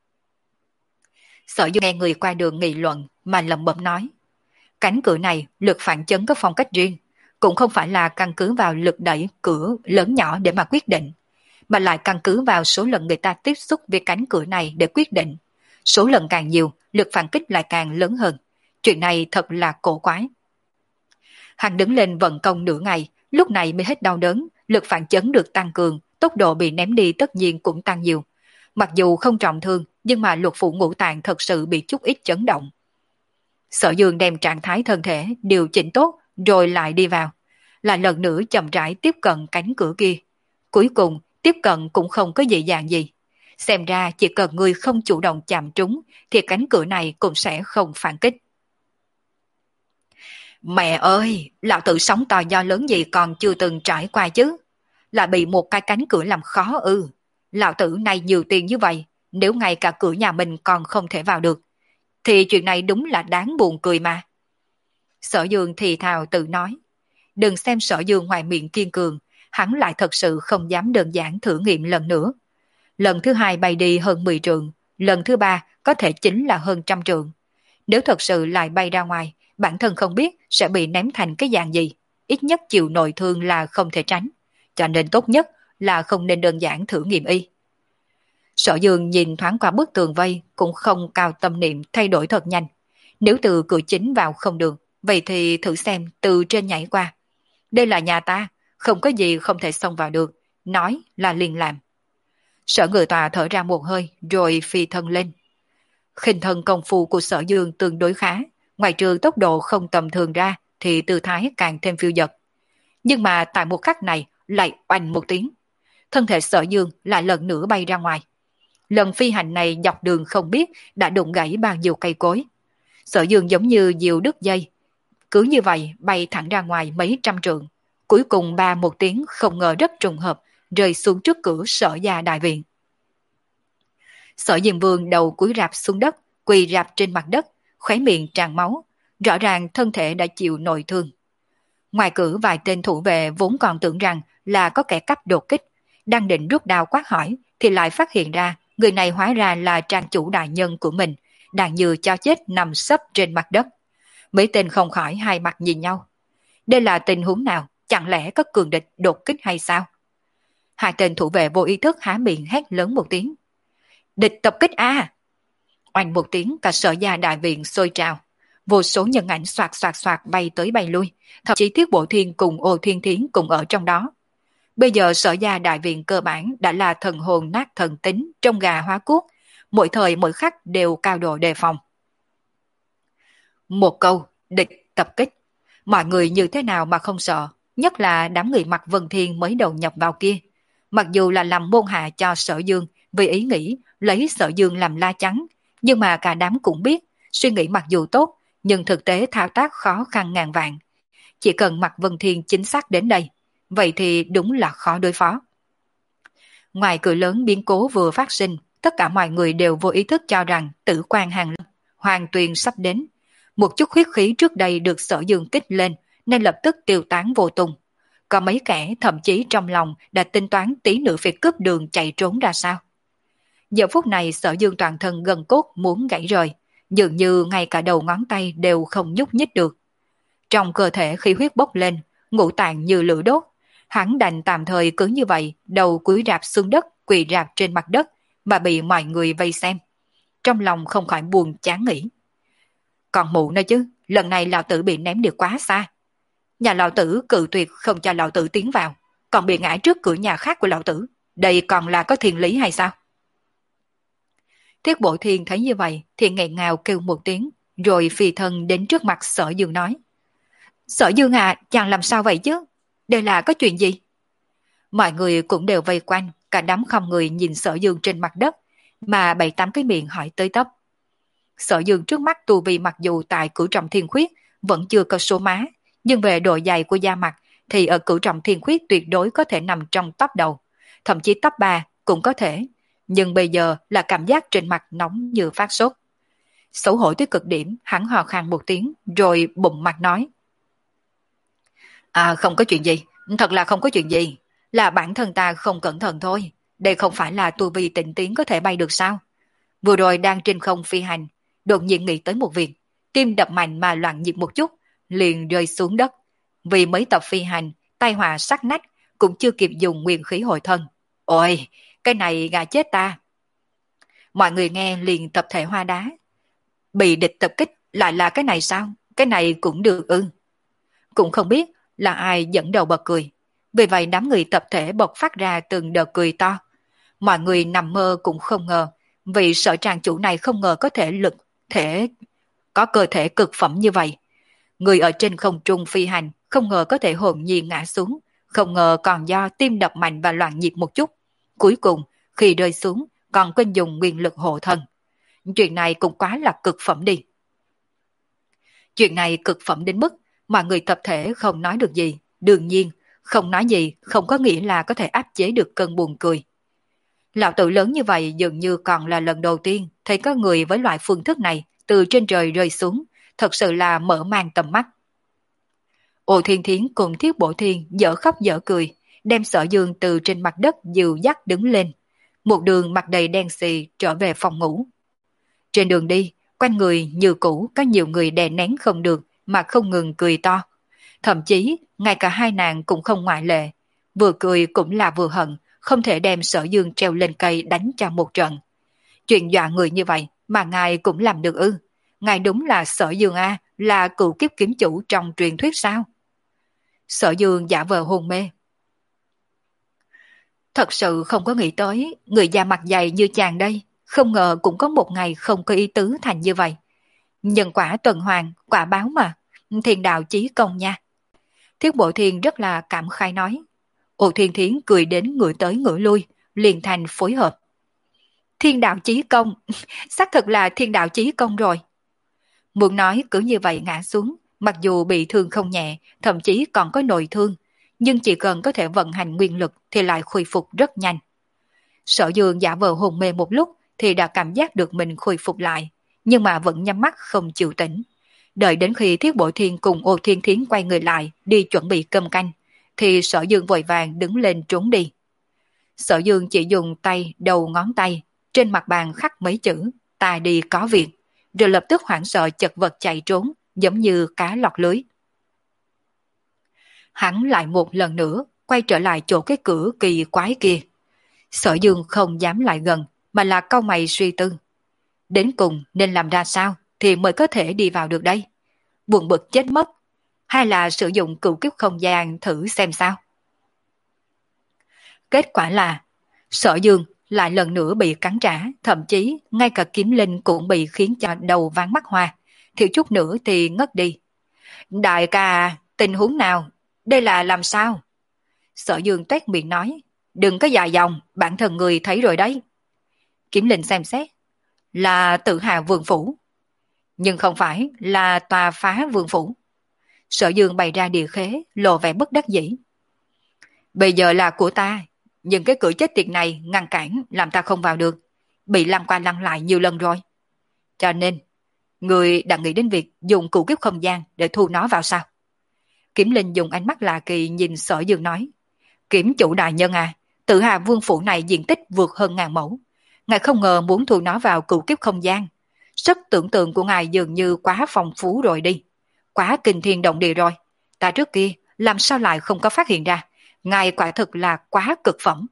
Sở Dương nghe người qua đường nghị luận mà lẩm bẩm nói. Cánh cửa này lực phản chấn có phong cách riêng, cũng không phải là căn cứ vào lực đẩy cửa lớn nhỏ để mà quyết định, mà lại căn cứ vào số lần người ta tiếp xúc với cánh cửa này để quyết định. Số lần càng nhiều, lực phản kích lại càng lớn hơn. Chuyện này thật là cổ quái. Hắn đứng lên vận công nửa ngày, lúc này mới hết đau đớn, lực phản chấn được tăng cường, tốc độ bị ném đi tất nhiên cũng tăng nhiều. Mặc dù không trọng thương, nhưng mà lục phủ ngũ tạng thật sự bị chút ít chấn động. Sở Dương đem trạng thái thân thể điều chỉnh tốt, rồi lại đi vào. Là lần nữa chậm rãi tiếp cận cánh cửa kia. Cuối cùng, tiếp cận cũng không có dễ dàng gì. Xem ra chỉ cần người không chủ động chạm trúng, thì cánh cửa này cũng sẽ không phản kích. Mẹ ơi, lão tử sóng to do lớn gì còn chưa từng trải qua chứ. Là bị một cái cánh cửa làm khó ư. Lão tử này nhiều tiền như vậy, nếu ngay cả cửa nhà mình còn không thể vào được, thì chuyện này đúng là đáng buồn cười mà. Sở Dương thì thào tự nói. Đừng xem Sở Dương ngoài miệng kiên cường, hắn lại thật sự không dám đơn giản thử nghiệm lần nữa. Lần thứ hai bay đi hơn mười trượng, lần thứ ba có thể chính là hơn trăm trượng. Nếu thật sự lại bay ra ngoài, bản thân không biết sẽ bị ném thành cái dạng gì, ít nhất chịu nội thương là không thể tránh, cho nên tốt nhất là không nên đơn giản thử nghiệm y. Sở Dương nhìn thoáng qua bức tường vây cũng không cao tâm niệm thay đổi thật nhanh. Nếu từ cửa chính vào không được, vậy thì thử xem từ trên nhảy qua. Đây là nhà ta, không có gì không thể xông vào được, nói là liền làm. Sở Ngự Tòa thở ra một hơi rồi phi thân lên. Khinh thân công phu của Sở Dương tương đối khá, ngoài trừ tốc độ không tầm thường ra thì tư thái càng thêm phiêu dật. Nhưng mà tại một khắc này lại oanh một tiếng, thân thể Sở Dương lại lần nữa bay ra ngoài. Lần phi hành này dọc đường không biết đã đụng gãy bao nhiêu cây cối. Sở Dương giống như diều đứt dây, cứ như vậy bay thẳng ra ngoài mấy trăm trượng. Cuối cùng ba một tiếng không ngờ rất trùng hợp, rơi xuống trước cửa Sở gia đại viện. Sở Diêm Vương đầu cúi rạp xuống đất, quỳ rạp trên mặt đất, khóe miệng tràn máu, rõ ràng thân thể đã chịu nội thương. Ngoài cửa vài tên thủ vệ vốn còn tưởng rằng là có kẻ cắp đột kích, đang định rút đao quát hỏi, thì lại phát hiện ra người này hóa ra là trang chủ đại nhân của mình, đang như cho chết nằm sấp trên mặt đất. Mấy tên không khỏi hai mặt nhìn nhau. Đây là tình huống nào? Chẳng lẽ có cường địch đột kích hay sao? Hai tên thủ vệ vô ý thức há miệng hét lớn một tiếng. Địch tập kích a! À! Oanh một tiếng, cả Sở gia đại viện sôi trào. Vô số nhân ảnh xoạt xoạt xoạt bay tới bay lui, thậm chí Thiết Bộ Thiên cùng Ô Thiên Thiến cùng ở trong đó. Bây giờ Sở gia đại viện cơ bản đã là thần hồn nát thần tính, trong gà hóa cuốc, mỗi thời mỗi khắc đều cao độ đề phòng. Một câu, địch tập kích, mọi người như thế nào mà không sợ, nhất là đám người mặc Vân Thiên mới đầu nhập vào kia. Mặc dù là làm môn hạ cho Sở Dương vì ý nghĩ lấy Sở Dương làm la chắn, nhưng mà cả đám cũng biết, suy nghĩ mặc dù tốt, nhưng thực tế thao tác khó khăn ngàn vạn. Chỉ cần mặc Vân Thiên chính xác đến đây, vậy thì đúng là khó đối phó. Ngoài cửa lớn biến cố vừa phát sinh, tất cả mọi người đều vô ý thức cho rằng tử quan hàng lâm, hoàng tuyền sắp đến. Một chút huyết khí trước đây được Sở Dương kích lên nên lập tức tiêu tán vô tung. Có mấy kẻ thậm chí trong lòng đã tính toán tí nữa phải cướp đường chạy trốn ra sao. Giờ phút này Sở Dương toàn thân gần cốt muốn gãy rời, dường như ngay cả đầu ngón tay đều không nhúc nhích được. Trong cơ thể khí huyết bốc lên, ngũ tạng như lửa đốt, hắn đành tạm thời cứ như vậy, đầu cúi rạp xuống đất, quỳ rạp trên mặt đất, mà bị mọi người vây xem. Trong lòng không khỏi buồn chán nghĩ. Còn mụ nữa chứ, lần này lão tử bị ném đi quá xa. Nhà lão tử cự tuyệt không cho lão tử tiến vào, còn bị ngã trước cửa nhà khác của lão tử. Đây còn là có thiên lý hay sao? Thiết Bộ Thiên thấy như vậy thì nghẹn ngào kêu một tiếng, rồi phi thân đến trước mặt Sở Dương nói. Sở Dương à, chàng làm sao vậy chứ? Đây là có chuyện gì? Mọi người cũng đều vây quanh, cả đám không người nhìn Sở Dương trên mặt đất, mà bảy tám cái miệng hỏi tới tấp. Sở Dương trước mắt tu vi mặc dù tại cửu trọng thiên khuyết vẫn chưa có số má, nhưng về độ dày của da mặt thì ở cửu trọng thiên khuyết tuyệt đối có thể nằm trong top đầu, thậm chí top ba cũng có thể, nhưng bây giờ là cảm giác trên mặt nóng như phát sốt. Xấu hổ tới cực điểm, hắn hò khan một tiếng rồi bụng mặt nói. À không có chuyện gì, thật là không có chuyện gì, là bản thân ta không cẩn thận thôi, đây không phải là tu vi tịnh tiến có thể bay được sao? Vừa rồi đang trên không phi hành, đột nhiên nghĩ tới một việc, tim đập mạnh mà loạn nhịp một chút, liền rơi xuống đất. Vì mấy tập phi hành, tai họa sắc nách, cũng chưa kịp dùng nguyên khí hồi thân. Ôi, cái này gà chết ta. Mọi người nghe liền tập thể hoa đá. Bị địch tập kích lại là cái này sao? Cái này cũng được ư? Cũng không biết là ai dẫn đầu bật cười. Vì vậy đám người tập thể bộc phát ra từng đợt cười to. Mọi người nằm mơ cũng không ngờ, vì Sở trang chủ này không ngờ có thể lực, thể có cơ thể cực phẩm như vậy. Người ở trên không trung phi hành, không ngờ có thể hồn nhiên ngã xuống, không ngờ còn do tim đập mạnh và loạn nhịp một chút. Cuối cùng, khi rơi xuống, còn quên dùng nguyên lực hộ thân. Chuyện này cũng quá là cực phẩm đi. Chuyện này cực phẩm đến mức mà người tập thể không nói được gì. Đương nhiên, không nói gì không có nghĩa là có thể áp chế được cơn buồn cười. Lão tử lớn như vậy dường như còn là lần đầu tiên thấy có người với loại phương thức này từ trên trời rơi xuống, thật sự là mở mang tầm mắt. Ô Thiên Thiến cùng Thiết Bộ Thiên dở khóc dở cười, đem Sở Dương từ trên mặt đất dìu dắt đứng lên. Một đường mặt đầy đen xì trở về phòng ngủ. Trên đường đi, quanh người như cũ có nhiều người đè nén không được mà không ngừng cười to. Thậm chí, ngay cả hai nàng cũng không ngoại lệ. Vừa cười cũng là vừa hận, không thể đem Sở Dương treo lên cây đánh cho một trận. Chuyện dọa người như vậy mà ngài cũng làm được ư? Ngài đúng là Sở Dương A, là cựu kiếp kiếm chủ trong truyền thuyết sao? Sở Dương giả vờ hôn mê. Thật sự không có nghĩ tới, người da mặt dày như chàng đây, không ngờ cũng có một ngày không có ý tứ thành như vậy. Nhân quả tuần hoàn, quả báo mà, thiên đạo chí công nha. Thiết Bộ Thiên rất là cảm khai nói. Ô Thiên Thiến cười đến ngửa tới ngửa lui, liền thành phối hợp. Thiên đạo chí công, xác thực là thiên đạo chí công rồi. Muốn nói cứ như vậy ngã xuống, mặc dù bị thương không nhẹ, thậm chí còn có nội thương, nhưng chỉ cần có thể vận hành nguyên lực thì lại khôi phục rất nhanh. Sở Dương giả vờ hôn mê một lúc thì đã cảm giác được mình khôi phục lại, nhưng mà vẫn nhắm mắt không chịu tỉnh. Đợi đến khi Thiết Bộ Thiên cùng Ô Thiên Thiến quay người lại đi chuẩn bị cơm canh, thì Sở Dương vội vàng đứng lên trốn đi. Sở Dương chỉ dùng tay đầu ngón tay trên mặt bàn khắc mấy chữ ta đi có việc, rồi lập tức hoảng sợ chật vật chạy trốn giống như cá lọt lưới. Hắn lại một lần nữa quay trở lại chỗ cái cửa kỳ quái kia. Sở Dương không dám lại gần mà là cau mày suy tư. Đến cùng nên làm ra sao thì mới có thể đi vào được đây? Buồn bực chết mất, hay là sử dụng cửu kiếp không gian thử xem sao? Kết quả là Sở Dương lại lần nữa bị cắn trả, thậm chí ngay cả kiếm linh cũng bị khiến cho đầu váng mắt hoa, thiếu chút nữa thì ngất đi. Đại ca, tình huống nào? Đây là làm sao? Sở Dương toét miệng nói, đừng có dài dòng, bản thân người thấy rồi đấy. Kiếm linh xem xét, là tự hào vườn phủ, nhưng không phải là tòa phá vườn phủ. Sở Dương bày ra địa khế, lộ vẻ bất đắc dĩ. Bây giờ là của ta, nhưng cái cửa chết tiệt này ngăn cản làm ta không vào được, bị lăn qua lăn lại nhiều lần rồi. Cho nên, Người đã nghĩ đến việc dùng cửu kiếp không gian để thu nó vào sao? Kiếm Linh dùng ánh mắt lạ kỳ nhìn Sở Dương nói. Kiếm chủ đại nhân à, Tử Hà Vương phủ này diện tích vượt hơn ngàn mẫu. Ngài không ngờ muốn thu nó vào cửu kiếp không gian. Sức tưởng tượng của ngài dường như quá phong phú rồi đi. Quá kinh thiên động địa rồi. Ta trước kia làm sao lại không có phát hiện ra. Ngài quả thực là quá cực phẩm.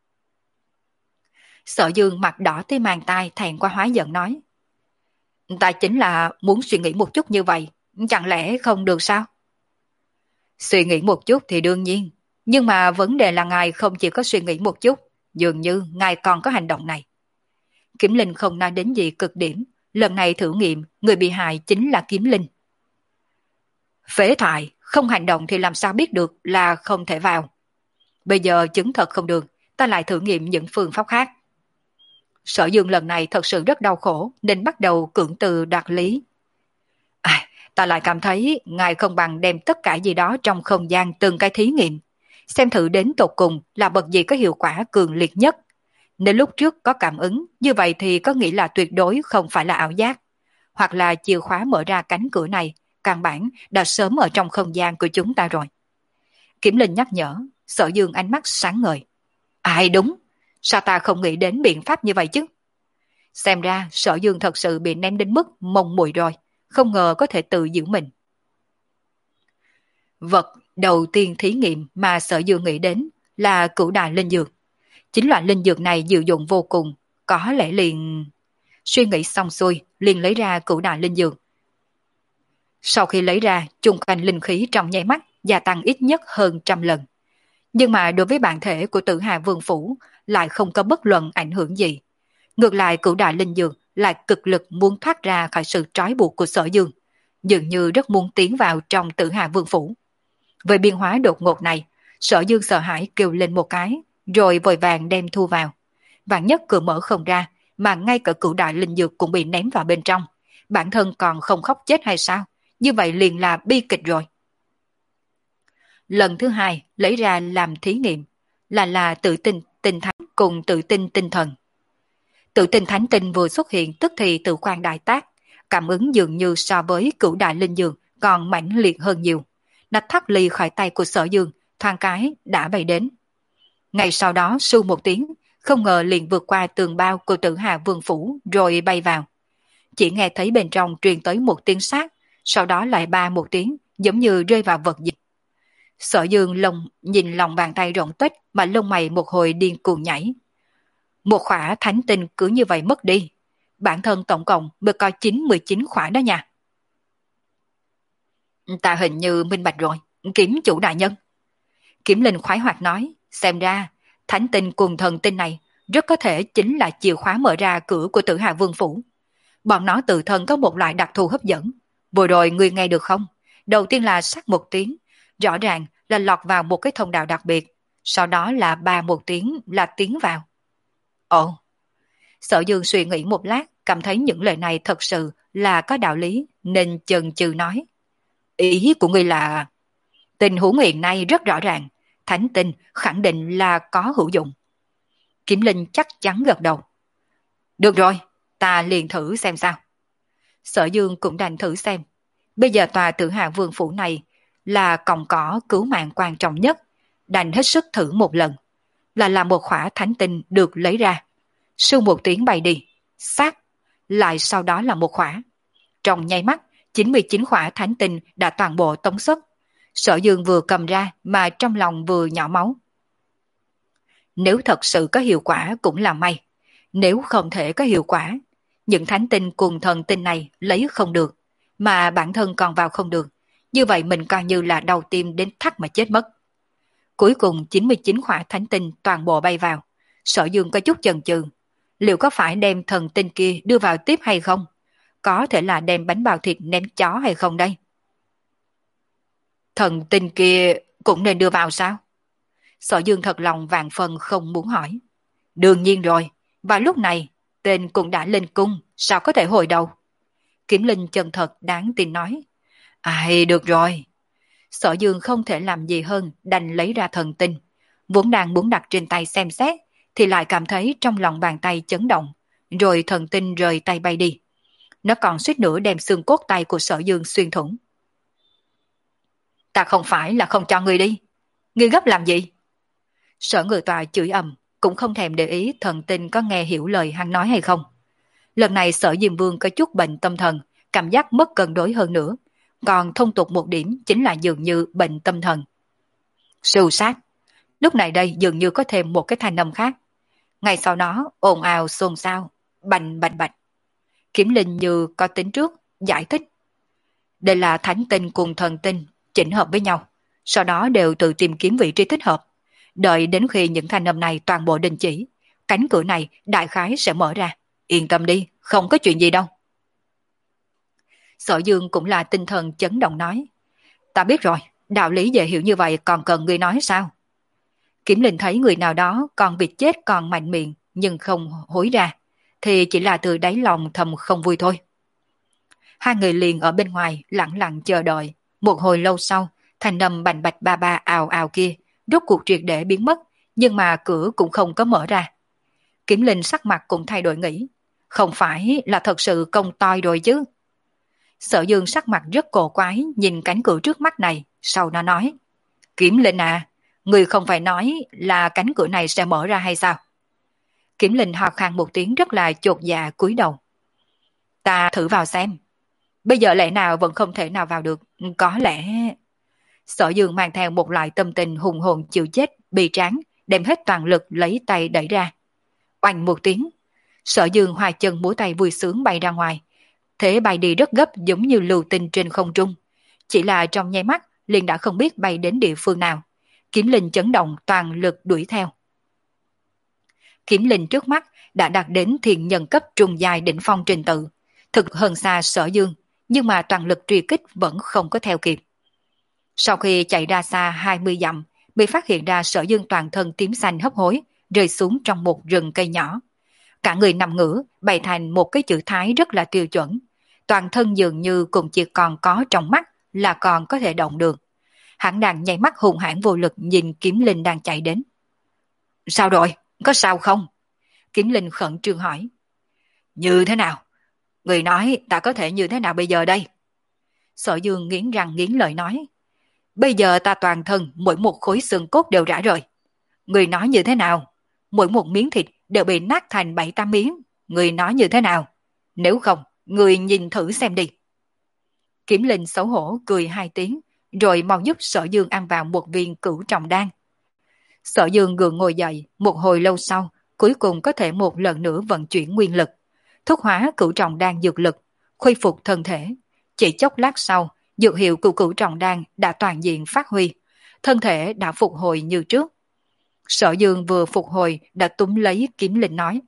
Sở Dương mặt đỏ tới mang tai thẹn qua hóa giận nói. Ta chính là muốn suy nghĩ một chút như vậy. Chẳng lẽ không được sao? Suy nghĩ một chút thì đương nhiên. Nhưng mà vấn đề là ngài không chỉ có suy nghĩ một chút. Dường như ngài còn có hành động này. Kiếm Linh không nói đến gì cực điểm. Lần này thử nghiệm, người bị hại chính là Kiếm Linh. Phế thải, không hành động thì làm sao biết được là không thể vào. Bây giờ chứng thật không được, ta lại thử nghiệm những phương pháp khác. Sở Dương lần này thật sự rất đau khổ nên bắt đầu cưỡng từ đoạt lý. À, ta lại cảm thấy ngài không bằng đem tất cả gì đó trong không gian từng cái thí nghiệm. Xem thử đến tột cùng là bậc gì có hiệu quả cường liệt nhất. Nếu lúc trước có cảm ứng, như vậy thì có nghĩa là tuyệt đối không phải là ảo giác. Hoặc là chìa khóa mở ra cánh cửa này, căn bản đã sớm ở trong không gian của chúng ta rồi. Kiểm Linh nhắc nhở, Sở Dương ánh mắt sáng ngời. Ai đúng, sao ta không nghĩ đến biện pháp như vậy chứ? Xem ra Sở Dương thật sự bị ném đến mức mông mùi rồi, không ngờ có thể tự giữ mình. Vật đầu tiên thí nghiệm mà Sở Dương nghĩ đến là cửu đại linh dược. Chính loại linh dược này diệu dụng vô cùng, có lẽ liền... Suy nghĩ xong xuôi, liền lấy ra cửu đại linh dược. Sau khi lấy ra, chung quanh linh khí trong nháy mắt gia tăng ít nhất hơn trăm lần. Nhưng mà đối với bản thể của Tử Hà Vương Phủ lại không có bất luận ảnh hưởng gì. Ngược lại cửu đại linh dược lại cực lực muốn thoát ra khỏi sự trói buộc của Sở Dương, dường như rất muốn tiến vào trong Tử Hà Vương Phủ. Với biến hóa đột ngột này, Sở Dương sợ hãi kêu lên một cái, rồi vội vàng đem thu vào. Vạn nhất cửa mở không ra, mà ngay cả cửu đại linh dược cũng bị ném vào bên trong. Bản thân còn không khóc chết hay sao? Như vậy liền là bi kịch rồi. Lần thứ hai lấy ra làm thí nghiệm là là tự tin tinh thánh cùng tự tin tinh thần. Tự tin thánh tinh vừa xuất hiện tức thì tự quan đại tác, cảm ứng dường như so với cửu đại linh dược còn mãnh liệt hơn nhiều. Nó thoát ly khỏi tay của Sở Dương, thoáng cái đã bay đến. Ngay sau đó su một tiếng, không ngờ liền vượt qua tường bao của Tử Hà Vương Phủ rồi bay vào. Chỉ nghe thấy bên trong truyền tới một tiếng sát, sau đó lại ba một tiếng, giống như rơi vào vật gì. Sở Dương lông nhìn lòng bàn tay rộng tuếch mà lông mày một hồi điên cuồng nhảy. Một khỏa thánh tinh cứ như vậy mất đi. Bản thân tổng cộng mới có chín mười chín khỏa đó nha. Ta hình như minh bạch rồi, Kiếm chủ đại nhân. Kiếm Linh khoái hoạt nói, xem ra thánh tinh cùng thần tinh này rất có thể chính là chìa khóa mở ra cửa của Tử Hà Vương Phủ. Bọn nó tự thân có một loại đặc thù hấp dẫn. Vừa rồi ngươi nghe được không? Đầu tiên là sắc một tiếng, rõ ràng là lọt vào một cái thông đạo đặc biệt, sau đó là ba một tiếng là tiến vào. Ồ! Sở Dương suy nghĩ một lát, cảm thấy những lời này thật sự là có đạo lý, nên chần chừ nói. Ý của ngươi là... Tình huống hiện nay rất rõ ràng, thánh tinh khẳng định là có hữu dụng. Kiếm Linh chắc chắn gật đầu. Được rồi, ta liền thử xem sao. Sở Dương cũng đành thử xem. Bây giờ tòa Tử Hà Vương Phủ này là còng cỏ cứu mạng quan trọng nhất, đành hết sức thử một lần. Là làm một khỏa thánh tinh được lấy ra. Sưu một tiếng bay đi, sát, lại sau đó là một khỏa. Trong nháy mắt, chín mươi chín khỏa thánh tinh đã toàn bộ tống xuất. Sở Dương vừa cầm ra mà trong lòng vừa nhỏ máu. Nếu thật sự có hiệu quả cũng là may. Nếu không thể có hiệu quả, những thánh tinh cùng thần tinh này lấy không được, mà bản thân còn vào không được, như vậy mình coi như là đau tim đến thắt mà chết mất. Cuối cùng chín mươi chín khỏa thánh tinh toàn bộ bay vào. Sở Dương có chút chần chừ, liệu có phải đem thần tinh kia đưa vào tiếp hay không? Có thể là đem bánh bao thịt ném chó hay không đây? Thần tinh kia cũng nên đưa vào sao? Sở Dương thật lòng vạn phần không muốn hỏi. Đương nhiên rồi, và lúc này tên cũng đã lên cung, sao có thể hồi đầu? Kiếm Linh chân thật đáng tin nói. Ai được rồi. Sở Dương không thể làm gì hơn đành lấy ra thần tinh. Vốn đang muốn đặt trên tay xem xét, thì lại cảm thấy trong lòng bàn tay chấn động, rồi thần tinh rời tay bay đi. nó còn suýt nữa đem xương cốt tay của Sở Dương xuyên thủng. Ta không phải là không cho ngươi đi. Ngươi gấp làm gì? Sở Ngự Tọa chửi ầm, cũng không thèm để ý thần tinh có nghe hiểu lời hắn nói hay không. Lần này Sở Diêm Vương có chút bệnh tâm thần, cảm giác mất cân đối hơn nữa. Còn thông tục một điểm chính là dường như bệnh tâm thần. Sưu sát. Lúc này đây dường như có thêm một cái thanh âm khác. Ngay sau đó ồn ào xôn xao, bành bành bạch. Kiếm Linh như có tính trước, giải thích. Đây là thánh tinh cùng thần tinh chỉnh hợp với nhau, sau đó đều tự tìm kiếm vị trí thích hợp. Đợi đến khi những thanh âm này toàn bộ đình chỉ, cánh cửa này đại khái sẽ mở ra. Yên tâm đi, không có chuyện gì đâu. Sở Dương cũng là tinh thần chấn động nói. Ta biết rồi, đạo lý dễ hiểu như vậy còn cần ngươi nói sao? Kiếm Linh thấy người nào đó còn việc chết còn mạnh miệng nhưng không hối ra, thì chỉ là từ đáy lòng thầm không vui thôi. Hai người liền ở bên ngoài lặng lặng chờ đợi. Một hồi lâu sau, thanh âm bành bạch ba ba ào ào kia rốt cuộc triệt để biến mất, nhưng mà cửa cũng không có mở ra. Kiếm Linh sắc mặt cũng thay đổi nghĩ, không phải là thật sự công toi rồi chứ? Sở Dương sắc mặt rất cổ quái nhìn cánh cửa trước mắt này, sau nó nói, Kiếm Linh à, người không phải nói là cánh cửa này sẽ mở ra hay sao? Kiếm Linh ho khan một tiếng rất là chột dạ cúi đầu. Ta thử vào xem. Bây giờ lẽ nào vẫn không thể nào vào được, có lẽ... Sở Dương mang theo một loại tâm tình hùng hồn chịu chết, bi tráng, đem hết toàn lực lấy tay đẩy ra. Oanh một tiếng, Sở Dương hoài chân múa tay vui sướng bay ra ngoài. Thế bay đi rất gấp giống như lưu tinh trên không trung. Chỉ là trong nháy mắt liền đã không biết bay đến địa phương nào. Kiếm Linh chấn động toàn lực đuổi theo. Kiếm Linh trước mắt đã đạt đến thiền nhân cấp trung dài đỉnh phong trình tự, thực hơn xa Sở Dương, nhưng mà toàn lực truy kích vẫn không có theo kịp. Sau khi chạy ra xa hai mươi dặm, bị phát hiện ra Sở Dương toàn thân tím xanh hấp hối, rơi xuống trong một rừng cây nhỏ. Cả người nằm ngửa, bày thành một cái chữ thái rất là tiêu chuẩn. Toàn thân dường như cũng chỉ còn có trong mắt là còn có thể động được. Hắn đang nháy mắt hùng hãn vô lực nhìn Kiếm Linh đang chạy đến. Sao rồi? Có sao không? Kiếm Linh khẩn trương hỏi. Như thế nào? Người nói ta có thể như thế nào bây giờ đây? Sở Dương nghiến răng nghiến lợi nói. Bây giờ ta toàn thân mỗi một khối xương cốt đều rã rời. Người nói như thế nào? Mỗi một miếng thịt đều bị nát thành bảy tám miếng. Người nói như thế nào? Nếu không, người nhìn thử xem đi. Kiếm Linh xấu hổ cười hai tiếng, rồi mau giúp Sở Dương ăn vào một viên cửu trọng đan. Sở Dương gượng ngồi dậy, một hồi lâu sau, cuối cùng có thể một lần nữa vận chuyển nguyên lực, thúc hóa cửu trọng đan dược lực, khôi phục thân thể. Chỉ chốc lát sau, dược hiệu của cửu trọng đan đã toàn diện phát huy, thân thể đã phục hồi như trước. Sở Dương vừa phục hồi đã túm lấy Kiếm Linh nói.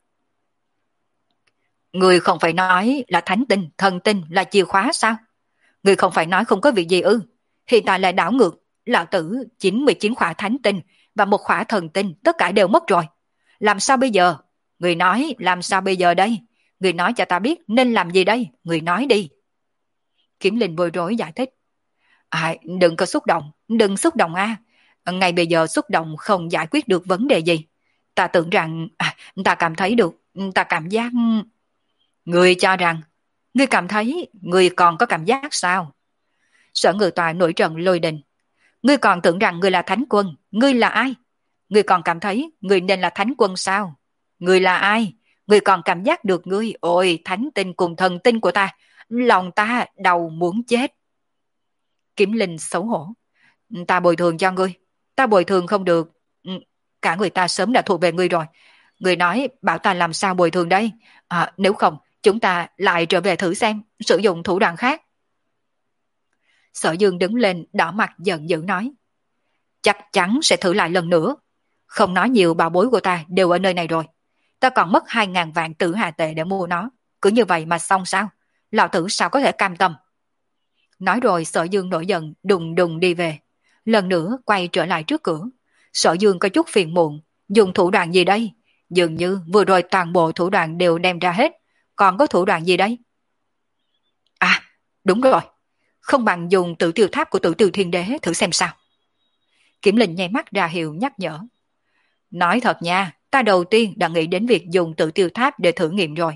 Người không phải nói là thánh tinh, thần tinh là chìa khóa sao? Người không phải nói không có việc gì ư? Hiện tại lại đảo ngược, lão tử chín mươi chín khỏa thánh tinh và một khỏa thần tinh tất cả đều mất rồi. Làm sao bây giờ? Người nói làm sao bây giờ đây? Người nói cho ta biết nên làm gì đây? Người nói đi. Kiếm Linh bối rối giải thích. À, đừng có xúc động, đừng xúc động a. À. Ngay bây giờ xúc động không giải quyết được vấn đề gì. Ta tưởng rằng, à, ta cảm thấy được, ta cảm giác... Người cho rằng, người cảm thấy, người còn có cảm giác sao? Sở Ngự Tọa nổi trận lôi đình. Ngươi còn tưởng rằng ngươi là thánh quân, ngươi là ai? Ngươi còn cảm thấy ngươi nên là thánh quân sao? Ngươi là ai? Ngươi còn cảm giác được ngươi, ôi thánh tinh cùng thần tinh của ta, lòng ta đầu muốn chết. Kiếm Linh xấu hổ. Ta bồi thường cho ngươi, ta bồi thường không được. Cả người ta sớm đã thuộc về ngươi rồi. Ngươi nói bảo ta làm sao bồi thường đây? À, nếu không, chúng ta lại trở về thử xem, sử dụng thủ đoạn khác. Sở Dương đứng lên đỏ mặt giận dữ nói. Chắc chắn sẽ thử lại lần nữa. Không nói nhiều, bảo bối của ta đều ở nơi này rồi. Ta còn mất hai ngàn vạn tử hà tệ để mua nó. Cứ như vậy mà xong sao? Lão tử sao có thể cam tâm? Nói rồi Sở Dương nổi giận đùng đùng đi về. Lần nữa quay trở lại trước cửa. Sở Dương có chút phiền muộn. Dùng thủ đoạn gì đây? Dường như vừa rồi toàn bộ thủ đoạn đều đem ra hết. Còn có thủ đoạn gì đây? À, đúng rồi. Không bằng dùng Tử Tiêu Tháp của Tử Tiêu Thiên Đế thử xem sao. Kiếm Linh nháy mắt ra hiệu nhắc nhở. Nói thật nha, ta đầu tiên đã nghĩ đến việc dùng Tử Tiêu Tháp để thử nghiệm rồi.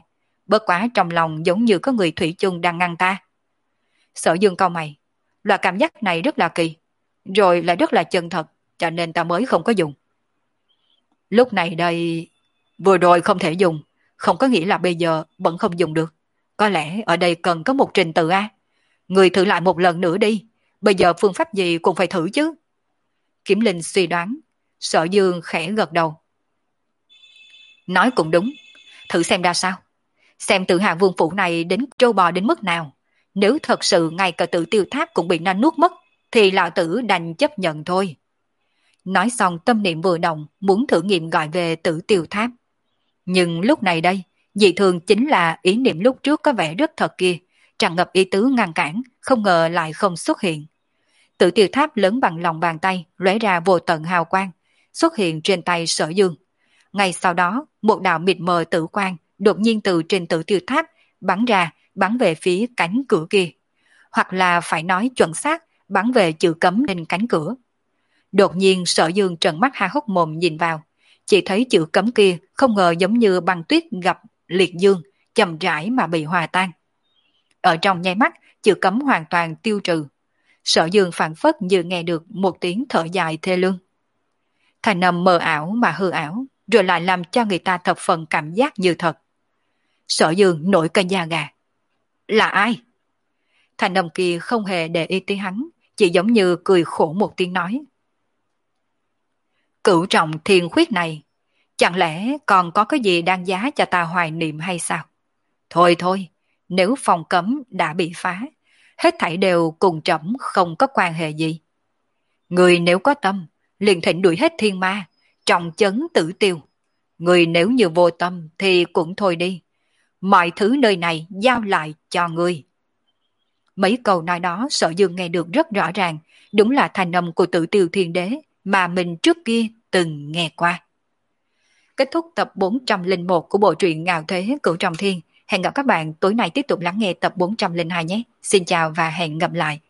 Bất quá trong lòng giống như có người thủy chung đang ngăn ta. Sở Dương cau mày, loại cảm giác này rất là kỳ, rồi lại rất là chân thật, cho nên ta mới không có dùng. Lúc này đây, vừa rồi không thể dùng, không có nghĩa là bây giờ vẫn không dùng được. Có lẽ ở đây cần có một trình tự A. Người thử lại một lần nữa đi, bây giờ phương pháp gì cũng phải thử chứ. Kiểm Linh suy đoán, Sở Dương khẽ gật đầu. Nói cũng đúng, thử xem ra sao. Xem tự hạ vương phủ này đến trâu bò đến mức nào. Nếu thật sự ngay cả tự tiêu tháp cũng bị nó nuốt mất, thì lão tử đành chấp nhận thôi. Nói xong tâm niệm vừa động, muốn thử nghiệm gọi về tử tiêu tháp. Nhưng lúc này đây, dị thường chính là ý niệm lúc trước có vẻ rất thật kia, tràn ngập ý tứ ngăn cản, không ngờ lại không xuất hiện. Tử tiêu tháp lớn bằng lòng bàn tay, lóe ra vô tận hào quang, xuất hiện trên tay Sở Dương. Ngay sau đó, một đạo mịt mờ tử quang đột nhiên từ trên tử tiêu tháp bắn ra, bắn về phía cánh cửa kia. Hoặc là phải nói chuẩn xác, bắn về chữ cấm trên cánh cửa. Đột nhiên Sở Dương trợn mắt há hốc mồm nhìn vào, chỉ thấy chữ cấm kia không ngờ giống như băng tuyết gặp liệt dương, chậm rãi mà bị hòa tan. Ở trong nháy mắt, chữ cấm hoàn toàn tiêu trừ. Sở Dương phảng phất như nghe được một tiếng thở dài thê lương. Thành âm mờ ảo mà hư ảo, rồi lại làm cho người ta thập phần cảm giác như thật. Sở Dương nổi cơn da gà. Là ai? Thành âm kia không hề để ý tới hắn, chỉ giống như cười khổ một tiếng nói. Cửu trọng thiên khuyết này, chẳng lẽ còn có cái gì đáng giá cho ta hoài niệm hay sao? Thôi thôi, nếu phòng cấm đã bị phá, hết thảy đều cùng trẫm không có quan hệ gì. Người nếu có tâm, liền thịnh đuổi hết thiên ma, trọng chấn tử tiêu. Người nếu như vô tâm thì cũng thôi đi. Mọi thứ nơi này giao lại cho người. Mấy câu nói đó Sở Dương nghe được rất rõ ràng, đúng là thành âm của Tử Tiêu Thiên Đế mà mình trước kia từng nghe qua. Kết thúc tập bốn trăm lẻ một của bộ truyện Ngạo Thế Cửu Trọng Thiên. Hẹn gặp các bạn tối nay tiếp tục lắng nghe tập bốn trăm lẻ hai nhé. Xin chào và hẹn gặp lại.